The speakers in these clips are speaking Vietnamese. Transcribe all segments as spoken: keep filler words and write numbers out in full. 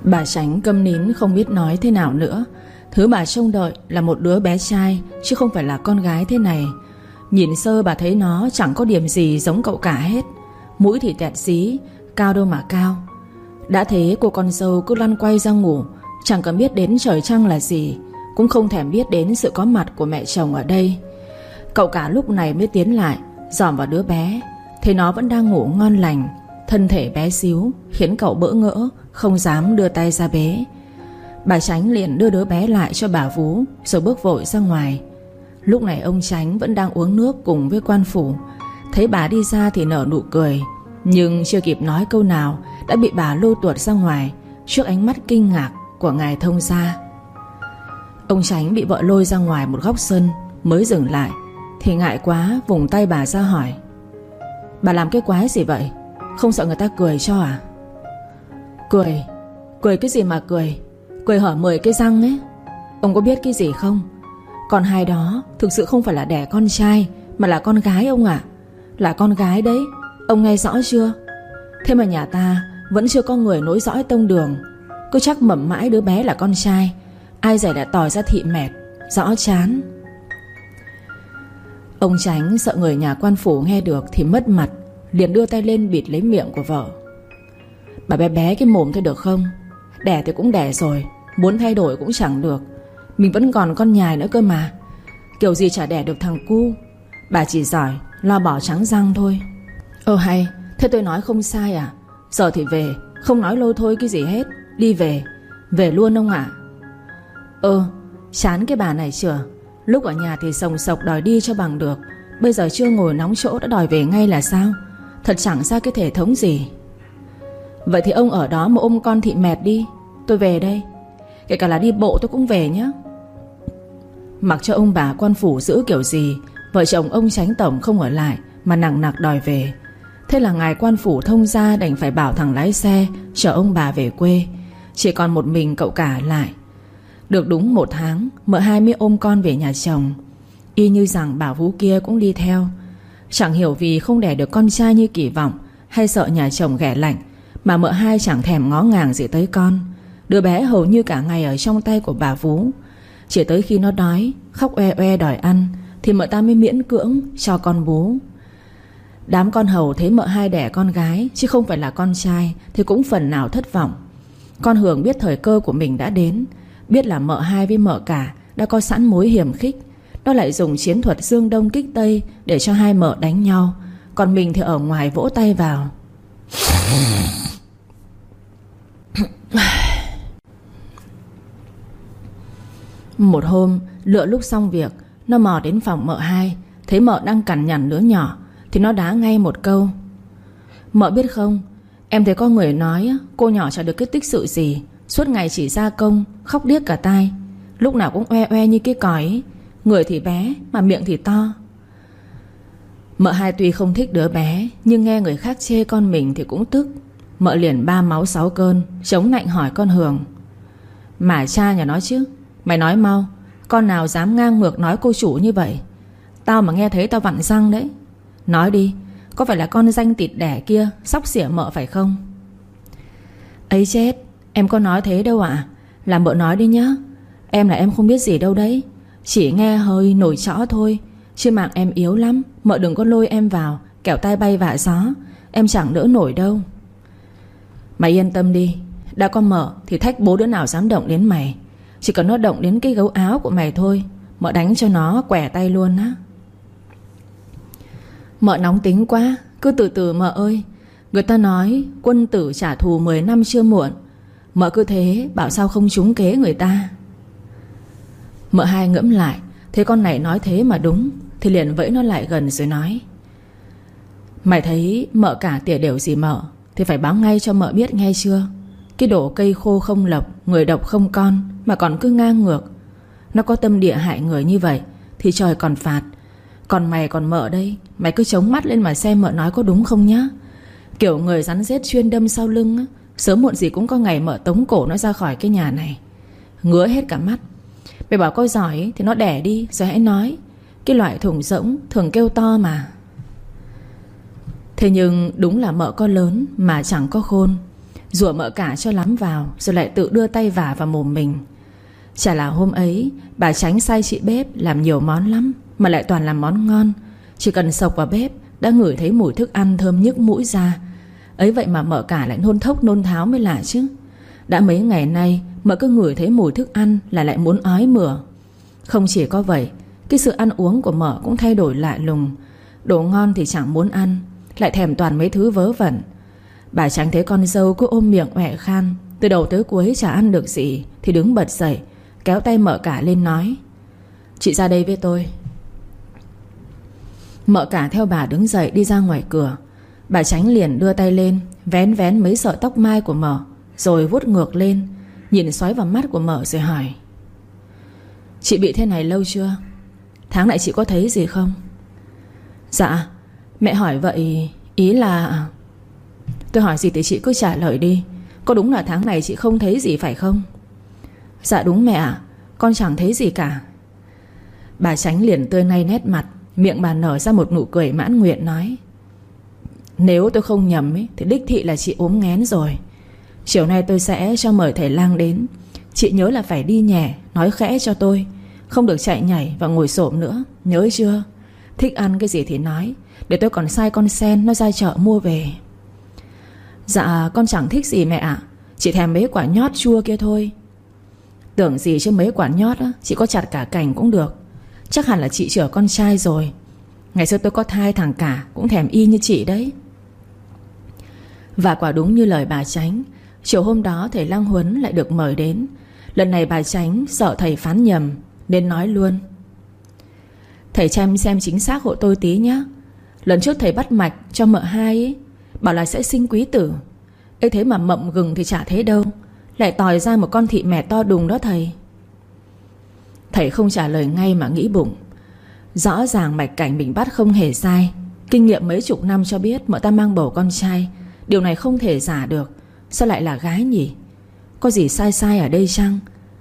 Bà Sánh câm nín không biết nói thế nào nữa. Thứ bà trông đợi là một đứa bé trai, chứ không phải là con gái thế này. Nhìn sơ bà thấy nó chẳng có điểm gì giống cậu cả hết. Mũi thì tẹt xí, cao đâu mà cao. Đã thế cô con dâu cứ lăn quay ra ngủ, chẳng cần biết đến trời trăng là gì, cũng không thèm biết đến sự có mặt của mẹ chồng ở đây. Cậu cả lúc này mới tiến lại, dòm vào đứa bé. Thấy nó vẫn đang ngủ ngon lành, thân thể bé xíu, khiến cậu bỡ ngỡ, không dám đưa tay ra bế. Bà Chánh liền đưa đứa bé lại cho bà vú, rồi bước vội ra ngoài. Lúc này ông Chánh vẫn đang uống nước cùng với quan phủ. Thấy bà đi ra thì nở nụ cười, nhưng chưa kịp nói câu nào đã bị bà lôi tuột ra ngoài trước ánh mắt kinh ngạc của ngài thông gia. Ông Chánh bị vợ lôi ra ngoài một góc sân, mới dừng lại thì ngại quá vùng tay bà ra hỏi: "Bà làm cái quái gì vậy? Không sợ người ta cười cho à?" "Cười? Cười cái gì mà cười? Cười hở mười cái răng ấy. Ông có biết cái gì không? Con hai đó thực sự không phải là đẻ con trai, mà là con gái ông ạ. Là con gái đấy, ông nghe rõ chưa? Thế mà nhà ta vẫn chưa có người nối dõi tông đường, cứ chắc mẩm mãi đứa bé là con trai. Ai dè đã tỏi ra thị mệt, rõ chán." Ông Chánh sợ người nhà quan phủ nghe được thì mất mặt, liền đưa tay lên bịt lấy miệng của vợ. "Bà bé bé cái mồm thôi được không? Đẻ thì cũng đẻ rồi, muốn thay đổi cũng chẳng được. Mình vẫn còn con nhài nữa cơ mà. Kiểu gì chả đẻ được thằng cu. Bà chỉ giỏi lo bỏ trắng răng thôi." "Ơ hay, thế tôi nói không sai à? Giờ thì về, không nói lôi thôi cái gì hết. Đi về, về luôn ông ạ." "Ơ, chán cái bà này chưa? Lúc ở nhà thì sồng sộc đòi đi cho bằng được, bây giờ chưa ngồi nóng chỗ đã đòi về ngay là sao? Thật chẳng ra cái thể thống gì." "Vậy thì ông ở đó mà ôm con thị mệt đi. Tôi về đây. Kể cả là đi bộ tôi cũng về nhé." Mặc cho ông bà quan phủ giữ kiểu gì, vợ chồng ông Chánh tổng không ở lại mà nằng nặc đòi về. Thế là ngài quan phủ thông gia đành phải bảo thằng lái xe chở ông bà về quê. Chỉ còn một mình cậu cả lại. Được đúng một tháng, mợ hai mới ôm con về nhà chồng. Y như rằng bà vú kia cũng đi theo. Chẳng hiểu vì không đẻ được con trai như kỳ vọng, hay sợ nhà chồng ghẻ lạnh, mà mợ hai chẳng thèm ngó ngàng gì tới con. Đứa bé hầu như cả ngày ở trong tay của bà vú. Chỉ tới khi nó đói, khóc oe oe đòi ăn thì mợ ta mới miễn cưỡng cho con bú. Đám con hầu thấy mợ hai đẻ con gái chứ không phải là con trai thì cũng phần nào thất vọng. Con Hường biết thời cơ của mình đã đến, biết là mợ hai với mợ cả đã có sẵn mối hiểm khích. Nó lại dùng chiến thuật dương đông kích tây để cho hai mợ đánh nhau, còn mình thì ở ngoài vỗ tay vào. Một hôm, lựa lúc xong việc, nó mò đến phòng mợ hai, thấy mợ đang cằn nhằn đứa nhỏ thì nó đá ngay một câu: "Mợ biết không, em thấy có người nói cô nhỏ chả được cái tích sự gì, suốt ngày chỉ ra công, khóc điếc cả tai, lúc nào cũng oe oe như cái còi ấy. Người thì bé mà miệng thì to." Mợ hai tuy không thích đứa bé, nhưng nghe người khác chê con mình thì cũng tức. Mợ liền ba máu sáu cơn, chống nạnh hỏi con Hường: "Mà cha nhà nó chứ, mày nói mau, con nào dám ngang ngược nói cô chủ như vậy? Tao mà nghe thấy tao vặn răng đấy. Nói đi, có phải là con danh tịt đẻ kia xóc xỉa mợ phải không?" "Ấy chết, em có nói thế đâu ạ. À? Làm mợ nói đi nhá. Em là em không biết gì đâu đấy, chỉ nghe hơi nổi trõ thôi. Chứ mạng em yếu lắm, mợ đừng có lôi em vào, kẻo tai bay vạ gió. Em chẳng đỡ nổi đâu." "Mày yên tâm đi, đã có mợ thì thách bố đứa nào dám động đến mày. Chỉ cần nó động đến cái gấu áo của mày thôi, mợ đánh cho nó quẻ tay luôn á." "Mợ nóng tính quá, cứ từ từ mợ ơi. Người ta nói quân tử trả thù mười năm chưa muộn. Mợ cứ thế bảo sao không trúng kế người ta." Mợ hai ngẫm lại, thấy con này nói thế mà đúng, thì liền vẫy nó lại gần rồi nói: "Mày thấy mợ cả tỉa đều gì mợ thì phải báo ngay cho mợ biết nghe chưa? Cái đồ cây khô không lộc, người độc không con mà còn cứ ngang ngược. Nó có tâm địa hại người như vậy thì trời còn phạt. Còn mày còn mợ đây, mày cứ chống mắt lên mà xem mợ nói có đúng không nhá. Kiểu người rắn rết chuyên đâm sau lưng á, sớm muộn gì cũng có ngày mợ tống cổ nó ra khỏi cái nhà này. Ngứa hết cả mắt. Mày bảo có giỏi thì nó đẻ đi rồi hãy nói. Cái loại thùng rỗng thường kêu to mà." Thế nhưng đúng là mợ có lớn mà chẳng có khôn. rủa mợ cả cho lắm vào, rồi lại tự đưa tay vả vào mồm mình. Chả là hôm ấy bà Chánh sai chị bếp làm nhiều món lắm, mà lại toàn làm món ngon. Chỉ cần xộc vào bếp đã ngửi thấy mùi thức ăn thơm nhức mũi ra. Ấy vậy mà mợ cả lại nôn thốc nôn tháo mới lạ chứ. Đã mấy ngày nay mợ cứ ngửi thấy mùi thức ăn là lại muốn ói mửa. Không chỉ có vậy, cái sự ăn uống của mợ cũng thay đổi lạ lùng. Đồ ngon thì chẳng muốn ăn, lại thèm toàn mấy thứ vớ vẩn. Bà Chánh thấy con dâu cứ ôm miệng oẹ khan, từ đầu tới cuối chả ăn được gì, thì đứng bật dậy, kéo tay mợ cả lên nói: "Chị ra đây với tôi." Mợ cả theo bà đứng dậy đi ra ngoài cửa. Bà Chánh liền đưa tay lên, vén vén mấy sợi tóc mai của mợ, rồi vuốt ngược lên, nhìn xoáy vào mắt của mợ rồi hỏi: "Chị bị thế này lâu chưa? Tháng này chị có thấy gì không?" "Dạ, mẹ hỏi vậy ý là..." "Tôi hỏi gì thì chị cứ trả lời đi. Có đúng là tháng này chị không thấy gì phải không?" "Dạ đúng mẹ ạ, con chẳng thấy gì cả." Bà Chánh liền tươi ngay nét mặt, miệng bà nở ra một nụ cười mãn nguyện nói: "Nếu tôi không nhầm ấy, thì đích thị là chị ốm nghén rồi. Chiều nay tôi sẽ cho mời thầy lang đến. Chị nhớ là phải đi nhẹ, nói khẽ cho tôi, không được chạy nhảy và ngồi xổm nữa, nhớ chưa? Thích ăn cái gì thì nói, để tôi còn sai con Sen nó ra chợ mua về." "Dạ con chẳng thích gì mẹ ạ, chỉ thèm mấy quả nhót chua kia thôi." "Tưởng gì chứ mấy quả nhót á, chị có chặt cả cành cũng được. Chắc hẳn là chị chở con trai rồi. Ngày xưa tôi có thai thằng cả cũng thèm y như chị đấy." Và quả đúng như lời bà Chánh, chiều hôm đó thầy Lang Huấn lại được mời đến. Lần này bà Chánh sợ thầy phán nhầm nên nói luôn: "Thầy xem xem chính xác hộ tôi tí nhé. Lần trước thầy bắt mạch cho mợ hai ấy, bảo là sẽ sinh quý tử. Ê thế mà mậm gừng thì chả thấy đâu, lại tòi ra một con thị mẹ to đùng đó thầy." Thầy không trả lời ngay mà nghĩ bụng: rõ ràng mạch cảnh mình bắt không hề sai. Kinh nghiệm mấy chục năm cho biết mợ ta mang bầu con trai, điều này không thể giả được. Sao lại là gái nhỉ? Có gì sai sai ở đây chăng?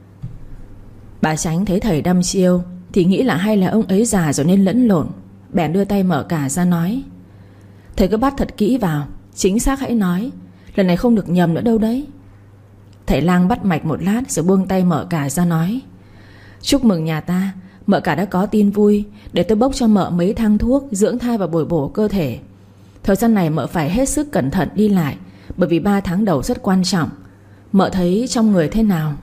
Bà Chánh thấy thầy đăm chiêu thì nghĩ là hay là ông ấy già rồi nên lẫn lộn, bèn đưa tay mở cả ra nói: "Thầy cứ bắt thật kỹ vào, chính xác hãy nói, lần này không được nhầm nữa đâu đấy." Thầy Lang bắt mạch một lát rồi buông tay mở cả ra nói: "Chúc mừng nhà ta, mợ cả đã có tin vui. Để tôi bốc cho mợ mấy thang thuốc dưỡng thai và bồi bổ cơ thể. Thời gian này mợ phải hết sức cẩn thận đi lại, bởi vì ba tháng đầu rất quan trọng. Mợ thấy trong người thế nào?"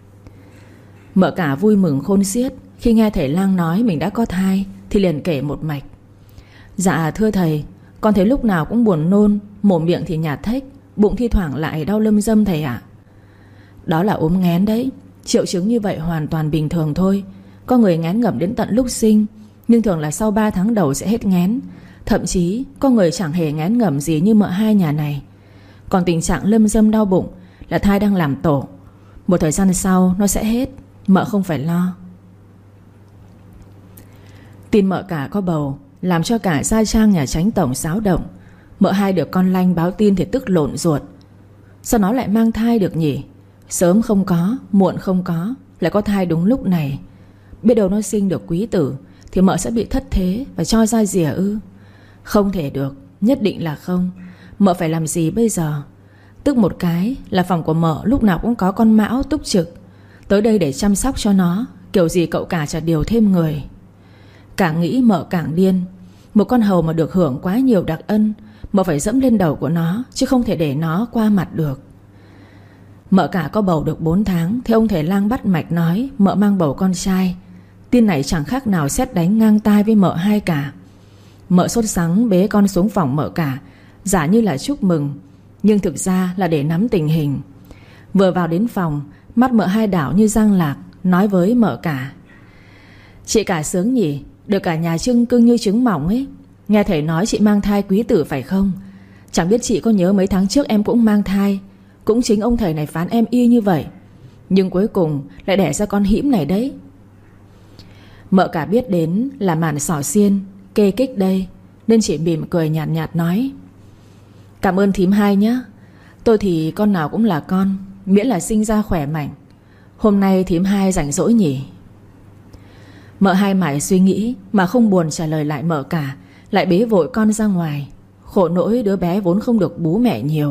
Mợ cả vui mừng khôn xiết khi nghe thầy Lang nói mình đã có thai, thì liền kể một mạch: "Dạ thưa thầy, con thấy lúc nào cũng buồn nôn, mồm miệng thì nhạt thếch, bụng thi thoảng lại đau lâm dâm thầy ạ." "Đó là ốm nghén đấy. Triệu chứng như vậy hoàn toàn bình thường thôi. Có người nghén ngẩm đến tận lúc sinh, nhưng thường là sau ba tháng đầu sẽ hết nghén. Thậm chí có người chẳng hề nghén ngẩm gì như mợ hai nhà này. Còn tình trạng lâm dâm đau bụng là thai đang làm tổ. Một thời gian sau nó sẽ hết, mợ không phải lo." Tin mợ cả có bầu làm cho cả gia trang nhà Chánh tổng xáo động. Mợ hai được con Lanh báo tin thì tức lộn ruột. Sao nó lại mang thai được nhỉ? Sớm không có, muộn không có, lại có thai đúng lúc này. Biết đâu nó sinh được quý tử thì mợ sẽ bị thất thế và cho ra rìa ư? Không thể được, nhất định là không. Mợ phải làm gì bây giờ? Tức một cái là phòng của mợ lúc nào cũng có con Mão túc trực, tới đây để chăm sóc cho nó. Kiểu gì cậu cả chả điều thêm người. Càng nghĩ mợ càng điên. Một con hầu mà được hưởng quá nhiều đặc ân, mợ phải dẫm lên đầu của nó, chứ không thể để nó qua mặt được. Mợ cả có bầu được bốn tháng thì ông thầy Lang bắt mạch nói mợ mang bầu con trai. Tin này chẳng khác nào sét đánh ngang tai với mợ hai cả. Mợ sốt sắng bế con xuống phòng mợ cả, giả như là chúc mừng, nhưng thực ra là để nắm tình hình. Vừa vào đến phòng, mắt mợ hai đảo như giang lạc, nói với mợ cả: "Chị cả sướng nhỉ, được cả nhà trưng cưng như trứng mỏng ấy. Nghe thầy nói chị mang thai quý tử phải không? Chẳng biết chị có nhớ mấy tháng trước em cũng mang thai. Cũng chính ông thầy này phán em y như vậy, nhưng cuối cùng lại đẻ ra con hĩm này đấy." Mợ cả biết đến là màn xỏ xiên kê kích đây, nên chỉ mỉm cười nhạt nhạt nói: "Cảm ơn thím hai nhé. Tôi thì con nào cũng là con, miễn là sinh ra khỏe mạnh. Hôm nay thím hai rảnh rỗi nhỉ?" Mợ hai mải suy nghĩ mà không buồn trả lời lại mợ cả, lại bế vội con ra ngoài. Khổ nỗi đứa bé vốn không được bú mẹ nhiều,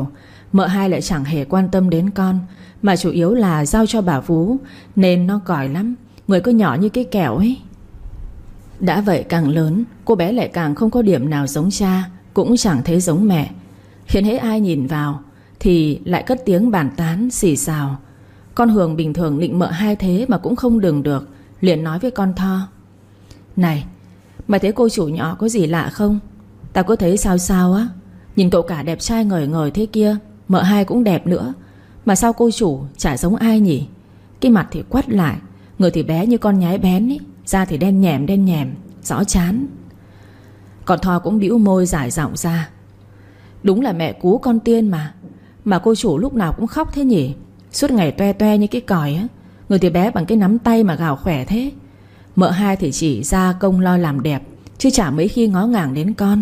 Mợ hai lại chẳng hề quan tâm đến con, mà chủ yếu là giao cho bà Vú, nên nó còi lắm. Người cứ nhỏ như cái kẹo ấy. Đã vậy càng lớn, cô bé lại càng không có điểm nào giống cha, cũng chẳng thấy giống mẹ, khiến hễ ai nhìn vào thì lại cất tiếng bàn tán xì xào. Con Hường bình thường định mợ hai thế mà cũng không đừng được, liền nói với con Tho: "Này, mày thấy cô chủ nhỏ có gì lạ không? Tao cứ thấy sao sao á. Nhìn cậu cả đẹp trai ngời ngời thế kia, mợ hai cũng đẹp nữa, mà sao cô chủ chả giống ai nhỉ? Cái mặt thì quắt lại, người thì bé như con nhái bén ấy, da thì đen nhèm đen nhèm, rõ chán." Còn Tho cũng bĩu môi giải giọng ra: "Đúng là mẹ cú con tiên mà. Mà cô chủ lúc nào cũng khóc thế nhỉ? Suốt ngày toe toe như cái còi á. Người thì bé bằng cái nắm tay mà gào khỏe thế. Mợ hai thì chỉ ra công lo làm đẹp, chứ chả mấy khi ngó ngàng đến con."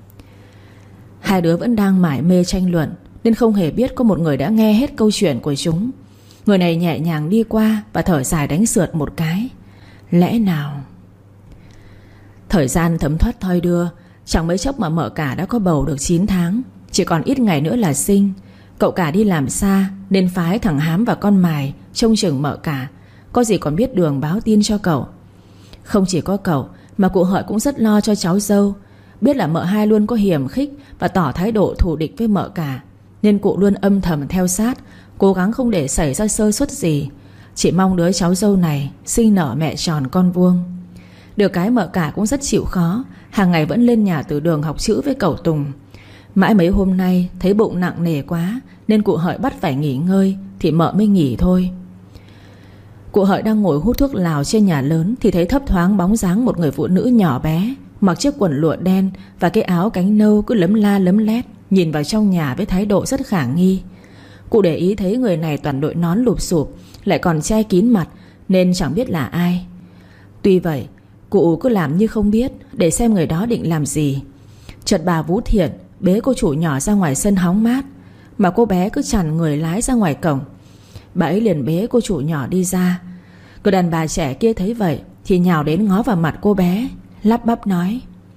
Hai đứa vẫn đang mải mê tranh luận, nên không hề biết có một người đã nghe hết câu chuyện của chúng. Người này nhẹ nhàng đi qua và thở dài đánh sượt một cái: "Lẽ nào?" Thời gian thấm thoát thoi đưa, chẳng mấy chốc mà mợ cả đã có bầu được chín tháng. Chỉ còn ít ngày nữa là sinh. Cậu cả đi làm xa nên phái thằng Hám và con Mài trông chừng mợ cả, có gì còn biết đường báo tin cho cậu. Không chỉ có cậu mà cụ Hợi cũng rất lo cho cháu dâu. Biết là mợ hai luôn có hiềm khích và tỏ thái độ thù địch với mợ cả, nên cụ luôn âm thầm theo sát, cố gắng không để xảy ra sơ suất gì. Chỉ mong đứa cháu dâu này sinh nở mẹ tròn con vuông. Được cái mợ cả cũng rất chịu khó, hàng ngày vẫn lên nhà từ đường học chữ với cậu Tùng. Mãi mấy hôm nay thấy bụng nặng nề quá, nên cụ Hợi bắt phải nghỉ ngơi, thì mợ mới nghỉ thôi. Cụ Hợi đang ngồi hút thuốc lào trên nhà lớn thì thấy thấp thoáng bóng dáng một người phụ nữ nhỏ bé, mặc chiếc quần lụa đen và cái áo cánh nâu cứ lấm la lấm lét, nhìn vào trong nhà với thái độ rất khả nghi. Cụ để ý thấy người này toàn đội nón lụp xụp, lại còn che kín mặt, nên chẳng biết là ai. Tuy vậy, cụ cứ làm như không biết, để xem người đó định làm gì. Chợt bà Vú Thiện bế cô chủ nhỏ ra ngoài sân hóng mát, mà cô bé cứ chằn người lái ra ngoài cổng. Bà ấy liền bế cô chủ nhỏ đi ra. Người đàn bà trẻ kia thấy vậy thì nhào đến ngó vào mặt cô bé, lắp bắp nói: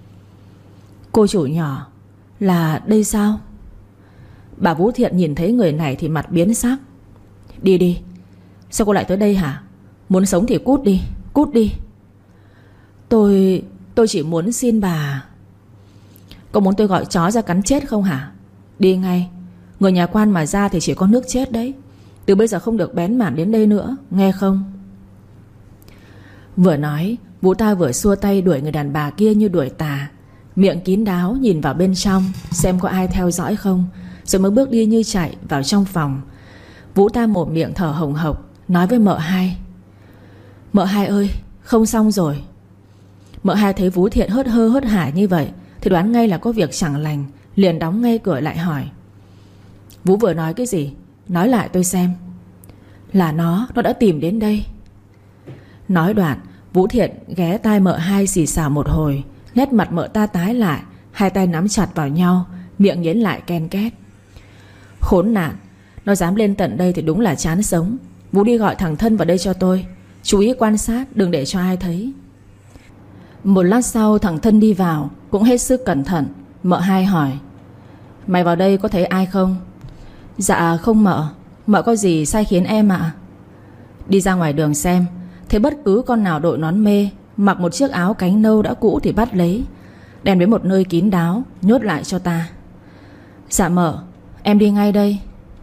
"Cô chủ nhỏ, là đây sao?" Bà Vú Thiện nhìn thấy người này thì mặt biến sắc: "Đi đi, sao cô lại tới đây hả? Muốn sống thì cút đi, cút đi." Tôi... tôi chỉ muốn xin bà..." "Có muốn tôi gọi chó ra cắn chết không hả? Đi ngay. Người nhà quan mà ra thì chỉ có nước chết đấy. Từ bây giờ không được bén mảng đến đây nữa, nghe không?" Vừa nói, Vũ ta vừa xua tay đuổi người đàn bà kia như đuổi tà, miệng kín đáo nhìn vào bên trong xem có ai theo dõi không, rồi mới bước đi như chạy vào trong phòng. Vũ ta mồm miệng thở hồng hộc, nói với mợ hai: "Mợ hai ơi, không xong rồi." Mợ hai thấy Vũ Thiện hớt hơ hớt hải như vậy thì đoán ngay là có việc chẳng lành, liền đóng ngay cửa lại hỏi: "Vũ vừa nói cái gì? Nói lại tôi xem." "Là nó, nó đã tìm đến đây." Nói đoạn, Vũ Thiện ghé tai mợ hai xì xào một hồi. Nét mặt mợ ta tái lại, hai tay nắm chặt vào nhau, miệng nhếch lại ken két: "Khốn nạn, nó dám lên tận đây thì đúng là chán sống. Vũ đi gọi thằng Thân vào đây cho tôi. Chú ý quan sát, đừng để cho ai thấy." Một lát sau thằng Thân đi vào, cũng hết sức cẩn thận. Mợ hai hỏi: "Mày vào đây có thấy ai không?" "Dạ không mợ. Mợ có gì sai khiến em ạ?" "Đi ra ngoài đường xem, thấy bất cứ con nào đội nón mê, mặc một chiếc áo cánh nâu đã cũ thì bắt lấy, đem đến một nơi kín đáo, nhốt lại cho ta." "Dạ mợ, em đi ngay đây."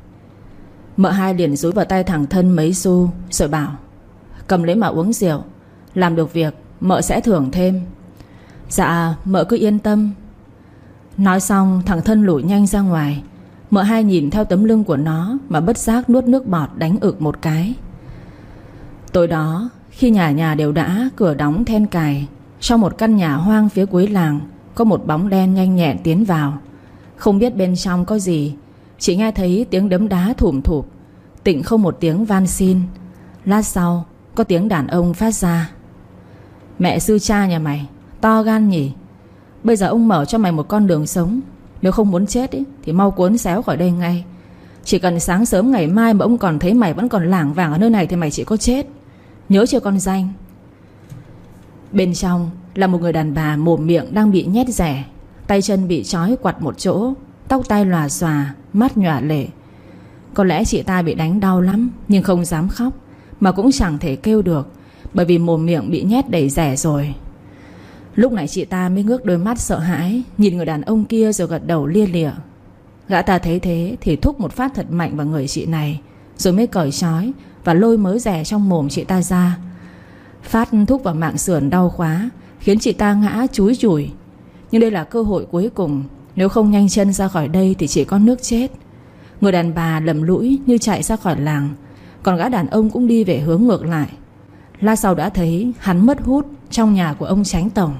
Mợ hai liền dúi vào tay thằng Thân mấy xu, rồi bảo: "Cầm lấy mà uống rượu, làm được việc mợ sẽ thưởng thêm." "Dạ mợ cứ yên tâm." Nói xong thằng Thân lủi nhanh ra ngoài. Mợ hai nhìn theo tấm lưng của nó mà bất giác nuốt nước bọt đánh ực một cái. Tối đó, khi nhà nhà đều đã cửa đóng then cài, trong một căn nhà hoang phía cuối làng có một bóng đen nhanh nhẹn tiến vào. Không biết bên trong có gì, chỉ nghe thấy tiếng đấm đá thủm thụp, tịnh không một tiếng van xin. Lát sau có tiếng đàn ông phát ra: "Mẹ sư cha nhà mày to gan nhỉ. Bây giờ ông mở cho mày một con đường sống. Nếu không muốn chết ý, thì mau cuốn xéo khỏi đây ngay. Chỉ cần sáng sớm ngày mai mà ông còn thấy mày vẫn còn lảng vảng ở nơi này thì mày chỉ có chết. Nhớ chưa con danh." Bên trong là một người đàn bà mồm miệng đang bị nhét rẻ, tay chân bị trói quặt một chỗ, tóc tai lòa xòa, mắt nhòa lệ. Có lẽ chị ta bị đánh đau lắm, nhưng không dám khóc, mà cũng chẳng thể kêu được, bởi vì mồm miệng bị nhét đầy rẻ rồi. Lúc này chị ta mới ngước đôi mắt sợ hãi nhìn người đàn ông kia rồi gật đầu lia lịa. Gã ta thấy thế thì thúc một phát thật mạnh vào người chị này, rồi mới cởi trói và lôi mớ rẻ trong mồm chị ta ra. Phát thúc vào mạng sườn đau quá, khiến chị ta ngã chúi chùi. Nhưng đây là cơ hội cuối cùng, nếu không nhanh chân ra khỏi đây thì chỉ có nước chết. Người đàn bà lầm lũi như chạy ra khỏi làng, còn gã đàn ông cũng đi về hướng ngược lại. Lát sau đã thấy hắn mất hút trong nhà của ông Chánh Tổng.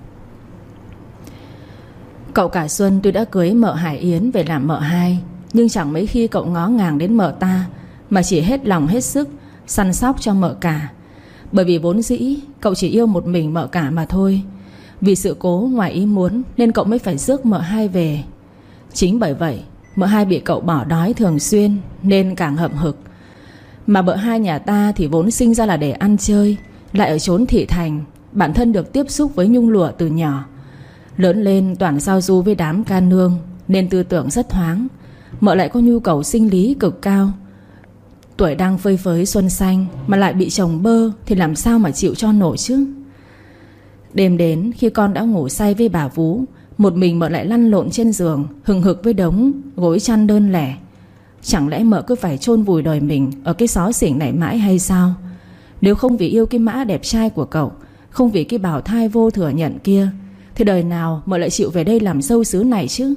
Cậu cả Xuân tuy đã cưới mợ Hải Yến về làm mợ hai, nhưng chẳng mấy khi cậu ngó ngàng đến mợ ta, mà chỉ hết lòng hết sức săn sóc cho mợ cả. Bởi vì vốn dĩ cậu chỉ yêu một mình mợ cả mà thôi. Vì sự cố ngoài ý muốn nên cậu mới phải rước mợ hai về. Chính bởi vậy mợ hai bị cậu bỏ đói thường xuyên, nên càng hậm hực. Mà mợ hai nhà ta thì vốn sinh ra là để ăn chơi, lại ở chốn thị thành, bản thân được tiếp xúc với nhung lụa từ nhỏ. Lớn lên toàn giao du với đám ca nương, nên tư tưởng rất thoáng. Mợ lại có nhu cầu sinh lý cực cao. Tuổi đang phơi phới xuân xanh mà lại bị chồng bơ thì làm sao mà chịu cho nổi chứ. Đêm đến khi con đã ngủ say với bà Vú, một mình mợ lại lăn lộn trên giường, hừng hực với đống gối chăn đơn lẻ. Chẳng lẽ mợ cứ phải chôn vùi đời mình ở cái xó xỉnh này mãi hay sao? Nếu không vì yêu cái mã đẹp trai của cậu, không vì cái bào thai vô thừa nhận kia, thì đời nào mợ lại chịu về đây làm dâu xứ này chứ?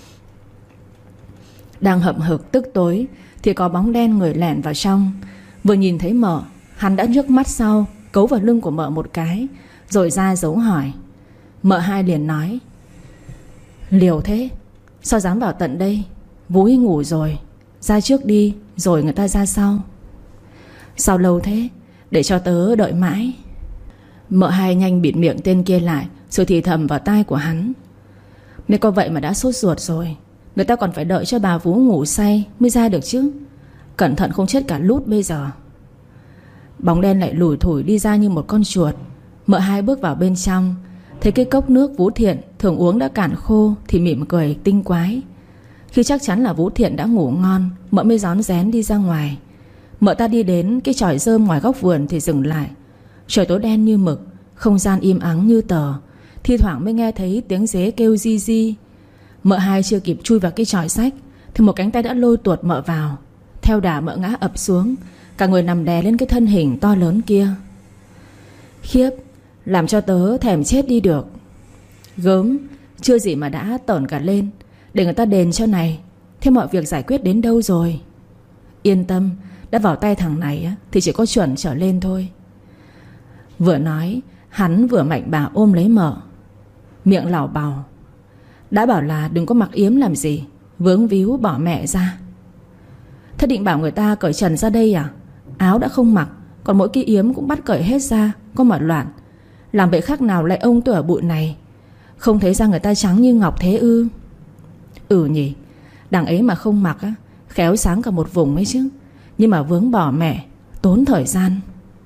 Đang hậm hực tức tối thì có bóng đen người lẻn vào trong. Vừa nhìn thấy mợ, hắn đã nhấc mắt sau, cấu vào lưng của mợ một cái, rồi ra dấu hỏi. Mợ hai liền nói: liều thế, sao dám vào tận đây? Vú ấy ngủ rồi, ra trước đi, rồi người ta ra sau. Sao lâu thế, để cho tớ đợi mãi. Mợ hai nhanh bịt miệng tên kia lại, rồi thì thầm vào tai của hắn: nếu có vậy mà đã sốt ruột rồi, người ta còn phải đợi cho bà Vú ngủ say mới ra được chứ. Cẩn thận không chết cả lút bây giờ. Bóng đen lại lủi thủi đi ra như một con chuột. Mợ hai bước vào bên trong, thấy cái cốc nước Vú Thiện thường uống đã cạn khô thì mỉm cười tinh quái. Khi chắc chắn là Vú Thiện đã ngủ ngon, mợ mới rón rén đi ra ngoài. Mợ ta đi đến cái chòi rơm ngoài góc vườn thì dừng lại. Trời tối đen như mực, không gian im ắng như tờ. Thi thoảng mới nghe thấy tiếng dế kêu di di. Mợ hai chưa kịp chui vào cái chòi sách thì một cánh tay đã lôi tuột mợ vào. Theo đà mợ ngã ập xuống, cả người nằm đè lên cái thân hình to lớn kia. Khiếp, làm cho tớ thèm chết đi được. Gớm, chưa gì mà đã tởn cả lên. Để người ta đền cho này. Thế mọi việc giải quyết đến đâu rồi? Yên tâm, đã vào tay thằng này thì chỉ có chuẩn trở lên thôi. Vừa nói, hắn vừa mạnh bà ôm lấy mợ, miệng lảo bào: đã bảo là đừng có mặc yếm làm gì, vướng víu bỏ mẹ ra. Thế định bảo người ta cởi trần ra đây à? Áo đã không mặc, còn mỗi cái yếm cũng bắt cởi hết ra, có mà loạn. Làm vậy khác nào lại ông tôi ở bụi này. Không thấy da người ta trắng như ngọc thế ư? Ừ nhỉ, đằng ấy mà không mặc á, khéo sáng cả một vùng ấy chứ. Nhưng mà vướng bỏ mẹ, tốn thời gian.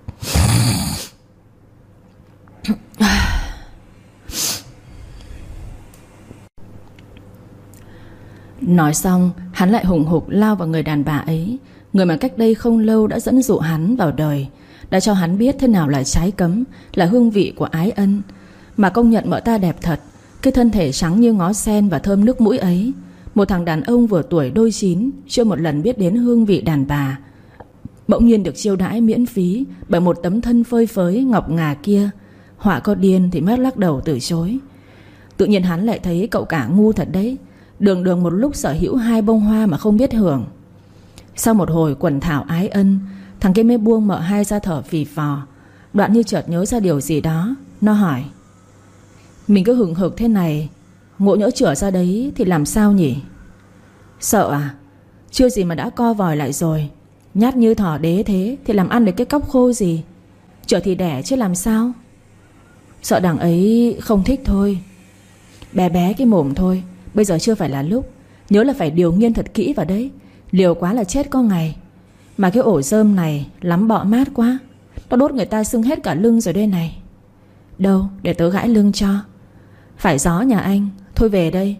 Nói xong, hắn lại hùng hục lao vào người đàn bà ấy, người mà cách đây không lâu đã dẫn dụ hắn vào đời, đã cho hắn biết thế nào là trái cấm, là hương vị của ái ân. Mà công nhận mợ ta đẹp thật, cái thân thể trắng như ngó sen và thơm nước mũi ấy. Một thằng đàn ông vừa tuổi đôi chín, chưa một lần biết đến hương vị đàn bà, bỗng nhiên được chiêu đãi miễn phí bởi một tấm thân phơi phới ngọc ngà kia. Họa có điên thì mất lắc đầu từ chối. Tự nhiên hắn lại thấy cậu cả ngu thật đấy. Đường đường một lúc sở hữu hai bông hoa mà không biết hưởng. Sau một hồi quần thảo ái ân, thằng kia mới buông mợ hai ra thở phì phò. Đoạn như chợt nhớ ra điều gì đó, nó hỏi: mình cứ hừng hực thế này, ngộ nhỡ chữa ra đấy thì làm sao nhỉ? Sợ à? Chưa gì mà đã co vòi lại rồi. Nhát như thỏ đế thế thì làm ăn được cái cóc khô gì? Chữa thì đẻ chứ làm sao? Sợ đằng ấy không thích thôi. Bé bé cái mồm thôi, bây giờ chưa phải là lúc. Nhớ là phải điều nghiên thật kỹ vào đấy. Liều quá là chết có ngày. Mà cái ổ rơm này lắm bọ mát quá, nó đốt người ta sưng hết cả lưng rồi đây này. Đâu, để tớ gãi lưng cho. Phải gió nhà anh. Thôi về đây,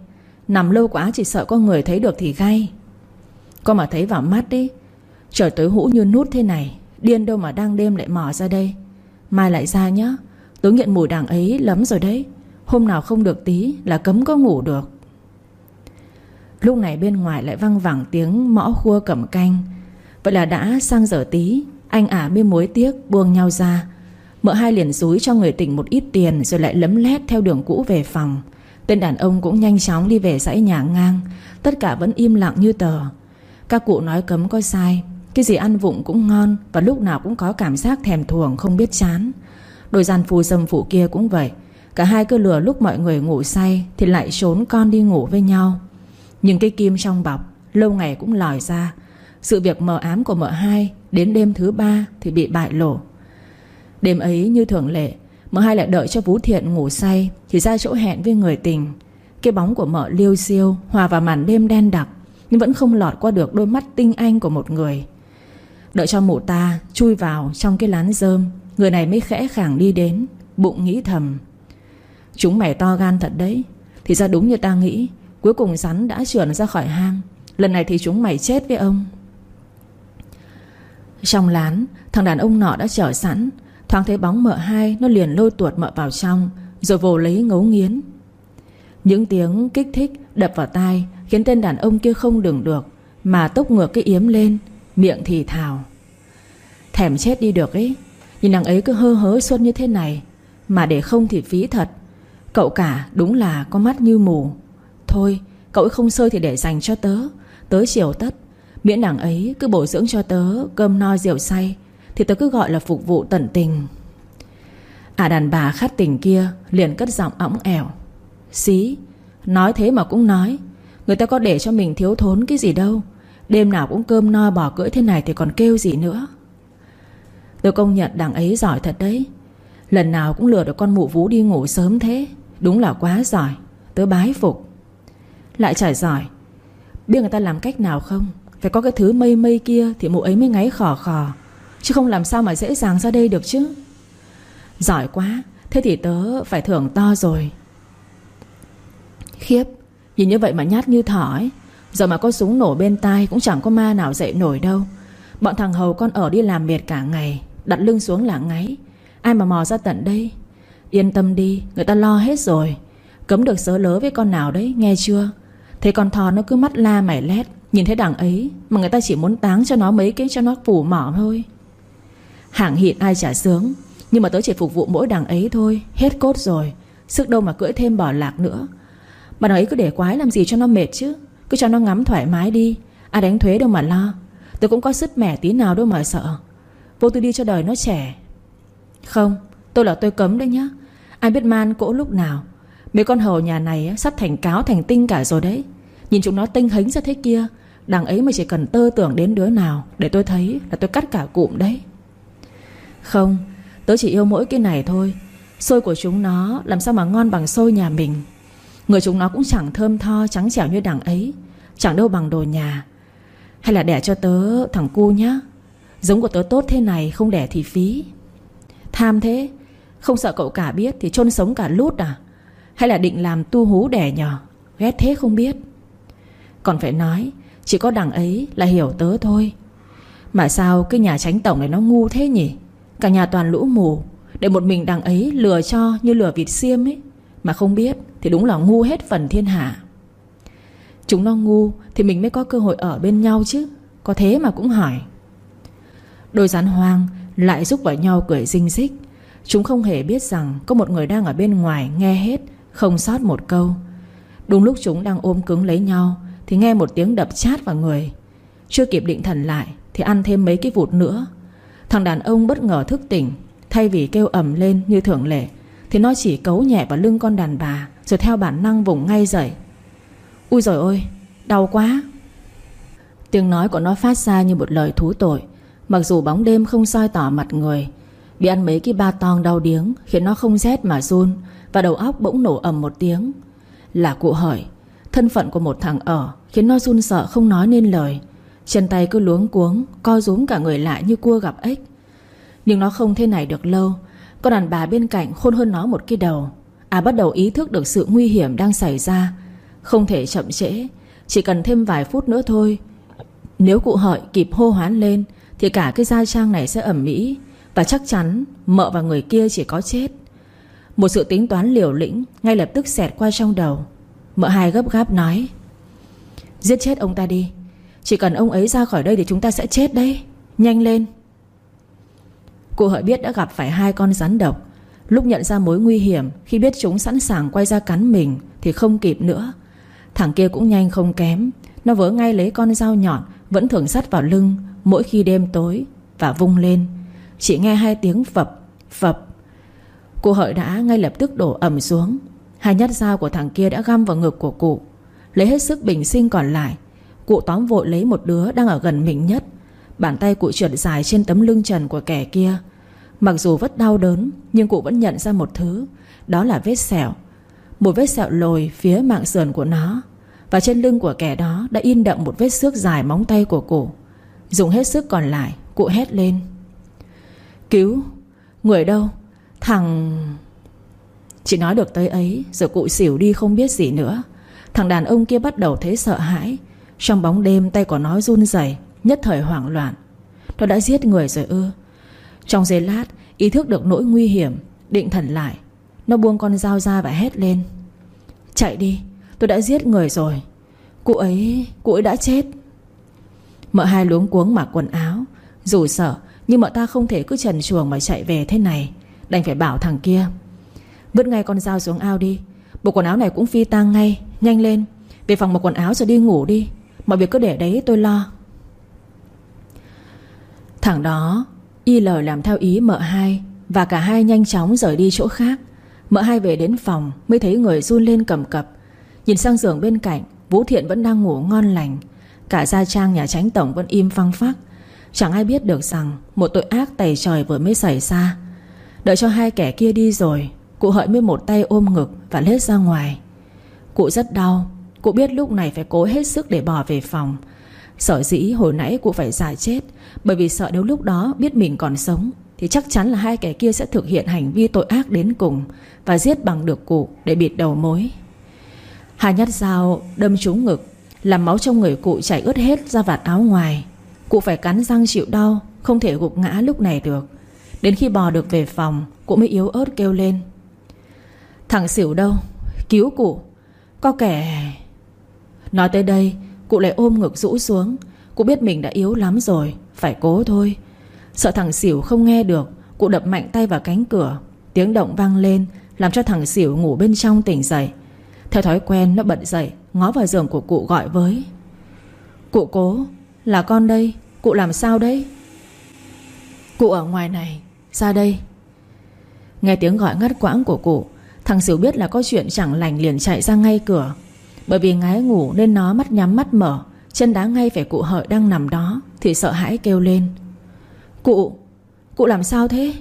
Nằm lâu quá chỉ sợ có người thấy được thì gay. Con mà thấy vào mắt đi. Trời tối hũ như nút thế này, điên đâu mà đang đêm lại mò ra đây. Mai lại ra nhá. Tớ nghiện mùi đằng ấy lắm rồi đấy. Hôm nào không được tí là cấm có ngủ được. Lúc này bên ngoài lại văng vẳng tiếng mõ khua cầm canh. Vậy là đã sang giờ tí. Anh ả mới mối tiếc buông nhau ra. Mợ hai liền dúi cho người tỉnh một ít tiền, rồi lại lấm lét theo đường cũ về phòng. Tên đàn ông cũng nhanh chóng đi về dãy nhà ngang. Tất cả vẫn im lặng như tờ. Các cụ nói cấm có sai. Cái gì ăn vụng cũng ngon, và lúc nào cũng có cảm giác thèm thuồng không biết chán. Đôi gian phu dâm phụ kia cũng vậy. Cả hai cứ lừa lúc mọi người ngủ say thì lại trốn con đi ngủ với nhau. Nhưng cái kim trong bọc lâu ngày cũng lòi ra. Sự việc mờ ám của mợ hai đến đêm thứ ba thì bị bại lộ. Đêm ấy như thường lệ, mợ hai lại đợi cho Vũ Thiện ngủ say thì ra chỗ hẹn với người tình. Cái bóng của mợ liêu xiêu hòa vào màn đêm đen đặc, nhưng vẫn không lọt qua được đôi mắt tinh anh của một người. Đợi cho mụ ta chui vào trong cái lán rơm, người này mới khẽ khàng đi đến, bụng nghĩ thầm: chúng mày to gan thật đấy. Thì ra đúng như ta nghĩ, cuối cùng rắn đã trườn ra khỏi hang. Lần này thì chúng mày chết với ông. Trong lán, thằng đàn ông nọ đã chờ sẵn. Thoáng thấy bóng mợ hai, nó liền lôi tuột mợ vào trong, rồi vồ lấy ngấu nghiến. Những tiếng kích thích đập vào tai khiến tên đàn ông kia không đừng được, mà tốc ngược cái yếm lên, miệng thì thào: thèm chết đi được ấy. Nhìn nàng ấy cứ hơ hớ xuân như thế này, mà để không thì phí thật. Cậu cả đúng là có mắt như mù. Thôi cậu ấy không sơi thì để dành cho tớ. Tớ chiều tất. Miễn nàng ấy cứ bổ dưỡng cho tớ cơm no rượu say thì tớ cứ gọi là phục vụ tận tình. À đàn bà khát tình kia liền cất giọng õng ẻo: xí, nói thế mà cũng nói. Người ta có để cho mình thiếu thốn cái gì đâu. Đêm nào cũng cơm no bò cưỡi thế này thì còn kêu gì nữa. Tớ công nhận đằng ấy giỏi thật đấy. Lần nào cũng lừa được con mụ vú đi ngủ sớm thế. Đúng là quá giỏi. Tớ bái phục. Lại chả giỏi. Biết người ta làm cách nào không? Phải có cái thứ mây mây kia thì mụ ấy mới ngáy khò khò, chứ không làm sao mà dễ dàng ra đây được chứ. Giỏi quá. Thế thì tớ phải thưởng to rồi. Khiếp, nhìn như vậy mà nhát như thỏ ấy. Giờ mà có súng nổ bên tai cũng chẳng có ma nào dậy nổi đâu. Bọn thằng hầu con ở đi làm mệt cả ngày, đặt lưng xuống là ngáy. Ai mà mò ra tận đây. Yên tâm đi, người ta lo hết rồi. Cấm được sớ lớ với con nào đấy, nghe chưa? Thế con thò nó cứ mắt la mày lét, nhìn thấy đằng ấy mà người ta chỉ muốn táng cho nó mấy cái cho nó phủ mỏ thôi. Hạng hịn ai chả sướng, nhưng mà tớ chỉ phục vụ mỗi đằng ấy thôi. Hết cốt rồi, sức đâu mà cưỡi thêm bò lạc nữa. Mà đằng ấy cứ để quái làm gì cho nó mệt chứ. Cứ cho nó ngắm thoải mái đi. Ai đánh thuế đâu mà lo. Tớ cũng có sứt mẻ tí nào đâu mà sợ. Vô tư đi cho đời nó trẻ. Không, tôi là tôi cấm đấy nhá. Ai biết man cỗ lúc nào. Mấy con hầu nhà này sắp thành cáo thành tinh cả rồi đấy. Nhìn chúng nó tinh hính ra thế kia. Đằng ấy mà chỉ cần tơ tưởng đến đứa nào để tôi thấy là tôi cắt cả cụm đấy. Không, tớ chỉ yêu mỗi cái này thôi. Xôi của chúng nó làm sao mà ngon bằng xôi nhà mình. Người chúng nó cũng chẳng thơm tho trắng trẻo như đằng ấy. Chẳng đâu bằng đồ nhà. Hay là đẻ cho tớ thằng cu nhá. Giống của tớ tốt thế này, không đẻ thì phí. Tham thế. Không sợ cậu cả biết thì chôn sống cả lút à? Hay là định làm tu hú đẻ nhỏ? Ghét thế không biết. Còn phải nói, chỉ có đằng ấy là hiểu tớ thôi. Mà sao cái nhà chánh tổng này nó ngu thế nhỉ? Cả nhà toàn lũ mù, để một mình đằng ấy lừa cho như lừa vịt xiêm ấy. Mà không biết thì đúng là ngu hết phần thiên hạ. Chúng nó ngu thì mình mới có cơ hội ở bên nhau chứ. Có thế mà cũng hỏi. Đôi rắn hoang lại rúc vào nhau cười rinh rích. Chúng không hề biết rằng có một người đang ở bên ngoài nghe hết, không sót một câu. Đúng lúc chúng đang ôm cứng lấy nhau thì nghe một tiếng đập chát vào người. Chưa kịp định thần lại thì ăn thêm mấy cái vụt nữa. Thằng đàn ông bất ngờ thức tỉnh. Thay vì kêu ầm lên như thường lệ thì nó chỉ cấu nhẹ vào lưng con đàn bà, rồi theo bản năng vùng ngay dậy. Ui dồi ôi, đau quá. Tiếng nói của nó phát ra như một lời thú tội. Mặc dù bóng đêm không soi tỏ mặt người, bị ăn mấy cái ba tong đau điếng khiến nó không rét mà run, và đầu óc bỗng nổ ầm một tiếng. Là cụ Hởi. Thân phận của một thằng ở khiến nó run sợ không nói nên lời. Chân tay cứ luống cuống, co rúm cả người lại như cua gặp ếch. Nhưng nó không thế này được lâu. Con đàn bà bên cạnh khôn hơn nó một cái đầu. À bắt đầu ý thức được sự nguy hiểm đang xảy ra. Không thể chậm trễ, chỉ cần thêm vài phút nữa thôi. Nếu cụ Hợi kịp hô hoán lên thì cả cái gia trang này sẽ ầm ĩ, và chắc chắn Mợ và người kia chỉ có chết. Một sự tính toán liều lĩnh ngay lập tức xẹt qua trong đầu. Mợ Hai gấp gáp nói: giết chết ông ta đi. Chỉ cần ông ấy ra khỏi đây thì chúng ta sẽ chết đấy. Nhanh lên. Cụ Hợi biết đã gặp phải hai con rắn độc. Lúc nhận ra mối nguy hiểm, khi biết chúng sẵn sàng quay ra cắn mình thì không kịp nữa. Thằng kia cũng nhanh không kém. Nó vớ ngay lấy con dao nhọn vẫn thường sắt vào lưng mỗi khi đêm tối và vung lên. Chỉ nghe hai tiếng phập phập. Cụ Hợi đã ngay lập tức đổ ầm xuống. Hai nhát dao của thằng kia đã găm vào ngực của cụ. Lấy hết sức bình sinh còn lại, cụ tóm vội lấy một đứa đang ở gần mình nhất. Bàn tay cụ trượt dài trên tấm lưng trần của kẻ kia. Mặc dù rất đau đớn, nhưng cụ vẫn nhận ra một thứ. Đó là vết sẹo. Một vết sẹo lồi phía mạn sườn của nó. Và trên lưng của kẻ đó đã in đậm một vết xước dài móng tay của cụ. Dùng hết sức còn lại, cụ hét lên: cứu! Người đâu? Thằng... Chỉ nói được tới ấy rồi cụ xỉu đi không biết gì nữa. Thằng đàn ông kia bắt đầu thấy sợ hãi. Trong bóng đêm tay của nó run rẩy, nhất thời hoảng loạn. Nó đã giết người rồi ư? Trong giây lát ý thức được nỗi nguy hiểm, định thần lại. Nó buông con dao ra và hét lên: chạy đi, tôi đã giết người rồi. Cụ ấy, cụ ấy đã chết. Mợ Hai luống cuống mặc quần áo. Dù sợ nhưng mợ ta không thể cứ trần truồng mà chạy về thế này. Đành phải bảo thằng kia: vứt ngay con dao xuống ao đi. Bộ quần áo này cũng phi tang ngay. Nhanh lên, về phòng mặc quần áo rồi đi ngủ đi. Mọi việc cứ để đấy tôi lo. Thằng đó y lời làm theo ý mợ Hai, và cả hai nhanh chóng rời đi chỗ khác. Mợ Hai về đến phòng mới thấy người run lên cầm cập. Nhìn sang giường bên cạnh, Vũ Thiện vẫn đang ngủ ngon lành. Cả gia trang nhà Chánh tổng vẫn im phăng phắc. Chẳng ai biết được rằng một tội ác tày trời vừa mới xảy ra. Đợi cho hai kẻ kia đi rồi, cụ Hợi mới một tay ôm ngực và lết ra ngoài. Cụ rất đau. Cụ biết lúc này phải cố hết sức để bỏ về phòng. Sở dĩ hồi nãy cụ phải giả chết, bởi vì sợ nếu lúc đó biết mình còn sống thì chắc chắn là hai kẻ kia sẽ thực hiện hành vi tội ác đến cùng và giết bằng được cụ để bịt đầu mối. Hai nhát dao đâm trúng ngực, làm máu trong người cụ chảy ướt hết ra vạt áo ngoài. Cụ phải cắn răng chịu đau, không thể gục ngã lúc này được. Đến khi bò được về phòng, cụ mới yếu ớt kêu lên: thằng xỉu đâu? Cứu cụ! Có kẻ... Nói tới đây, cụ lại ôm ngực rũ xuống. Cụ biết mình đã yếu lắm rồi, phải cố thôi. Sợ thằng xỉu không nghe được, cụ đập mạnh tay vào cánh cửa. Tiếng động vang lên, làm cho thằng xỉu ngủ bên trong tỉnh dậy. Theo thói quen nó bật dậy, ngó vào giường của cụ gọi với: cụ Cố, là con đây. Cụ làm sao đấy? Cụ ở ngoài này, ra đây. Nghe tiếng gọi ngắt quãng của cụ, thằng xỉu biết là có chuyện chẳng lành liền chạy ra ngay cửa. Bởi vì ngái ngủ nên nó mắt nhắm mắt mở, chân đá ngay phải cụ Hợi đang nằm đó, thì sợ hãi kêu lên: cụ, cụ làm sao thế?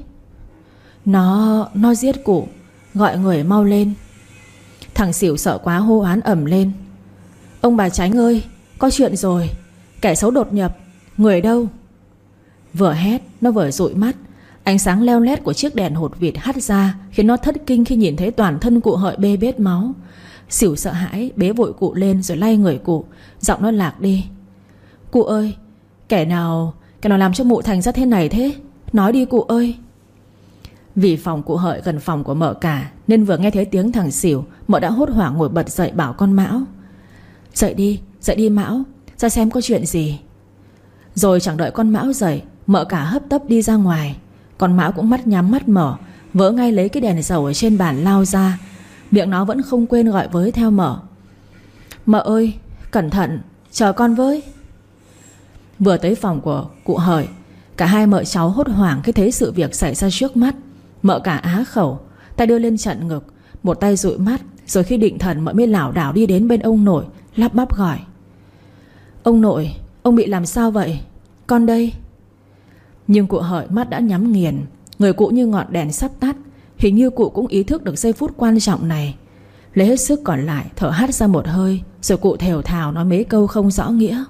Nó, nó giết cụ. Gọi người mau lên. Thằng xỉu sợ quá hô hoán ầm lên: ông bà Chánh ơi, có chuyện rồi. Kẻ xấu đột nhập. Người đâu? Vừa hét nó vừa dụi mắt. Ánh sáng leo lét của chiếc đèn hột vịt hắt ra khiến nó thất kinh khi nhìn thấy toàn thân cụ Hợi bê bết máu. Xỉu sợ hãi bế vội cụ lên rồi lay người cụ. Giọng nó lạc đi: cụ ơi, kẻ nào Kẻ nào làm cho mụ thành ra thế này thế? Nói đi cụ ơi. Vì phòng cụ Hợi gần phòng của mợ cả, nên vừa nghe thấy tiếng thằng xỉu, mợ đã hốt hoảng ngồi bật dậy bảo con Mão: dậy đi, dậy đi Mão, ra xem có chuyện gì. Rồi chẳng đợi con Mão dậy, mợ cả hấp tấp đi ra ngoài. Con Mão cũng mắt nhắm mắt mở, vỡ ngay lấy cái đèn dầu ở trên bàn lao ra. Miệng nó vẫn không quên gọi với theo mợ: mợ ơi, cẩn thận, chờ con với. Vừa tới phòng của cụ Hợi, cả hai mợ cháu hốt hoảng khi thấy sự việc xảy ra trước mắt. Mợ cả á khẩu, tay đưa lên chặn ngực, một tay dụi mắt. Rồi khi định thần, mợ mới lảo đảo đi đến bên ông nội, lắp bắp gọi: ông nội, ông bị làm sao vậy? Con đây. Nhưng cụ Hợi mắt đã nhắm nghiền, người cụ như ngọn đèn sắp tắt. Hình như cụ cũng ý thức được giây phút quan trọng này. Lấy hết sức còn lại thở hắt ra một hơi, rồi cụ thều thào nói mấy câu không rõ nghĩa: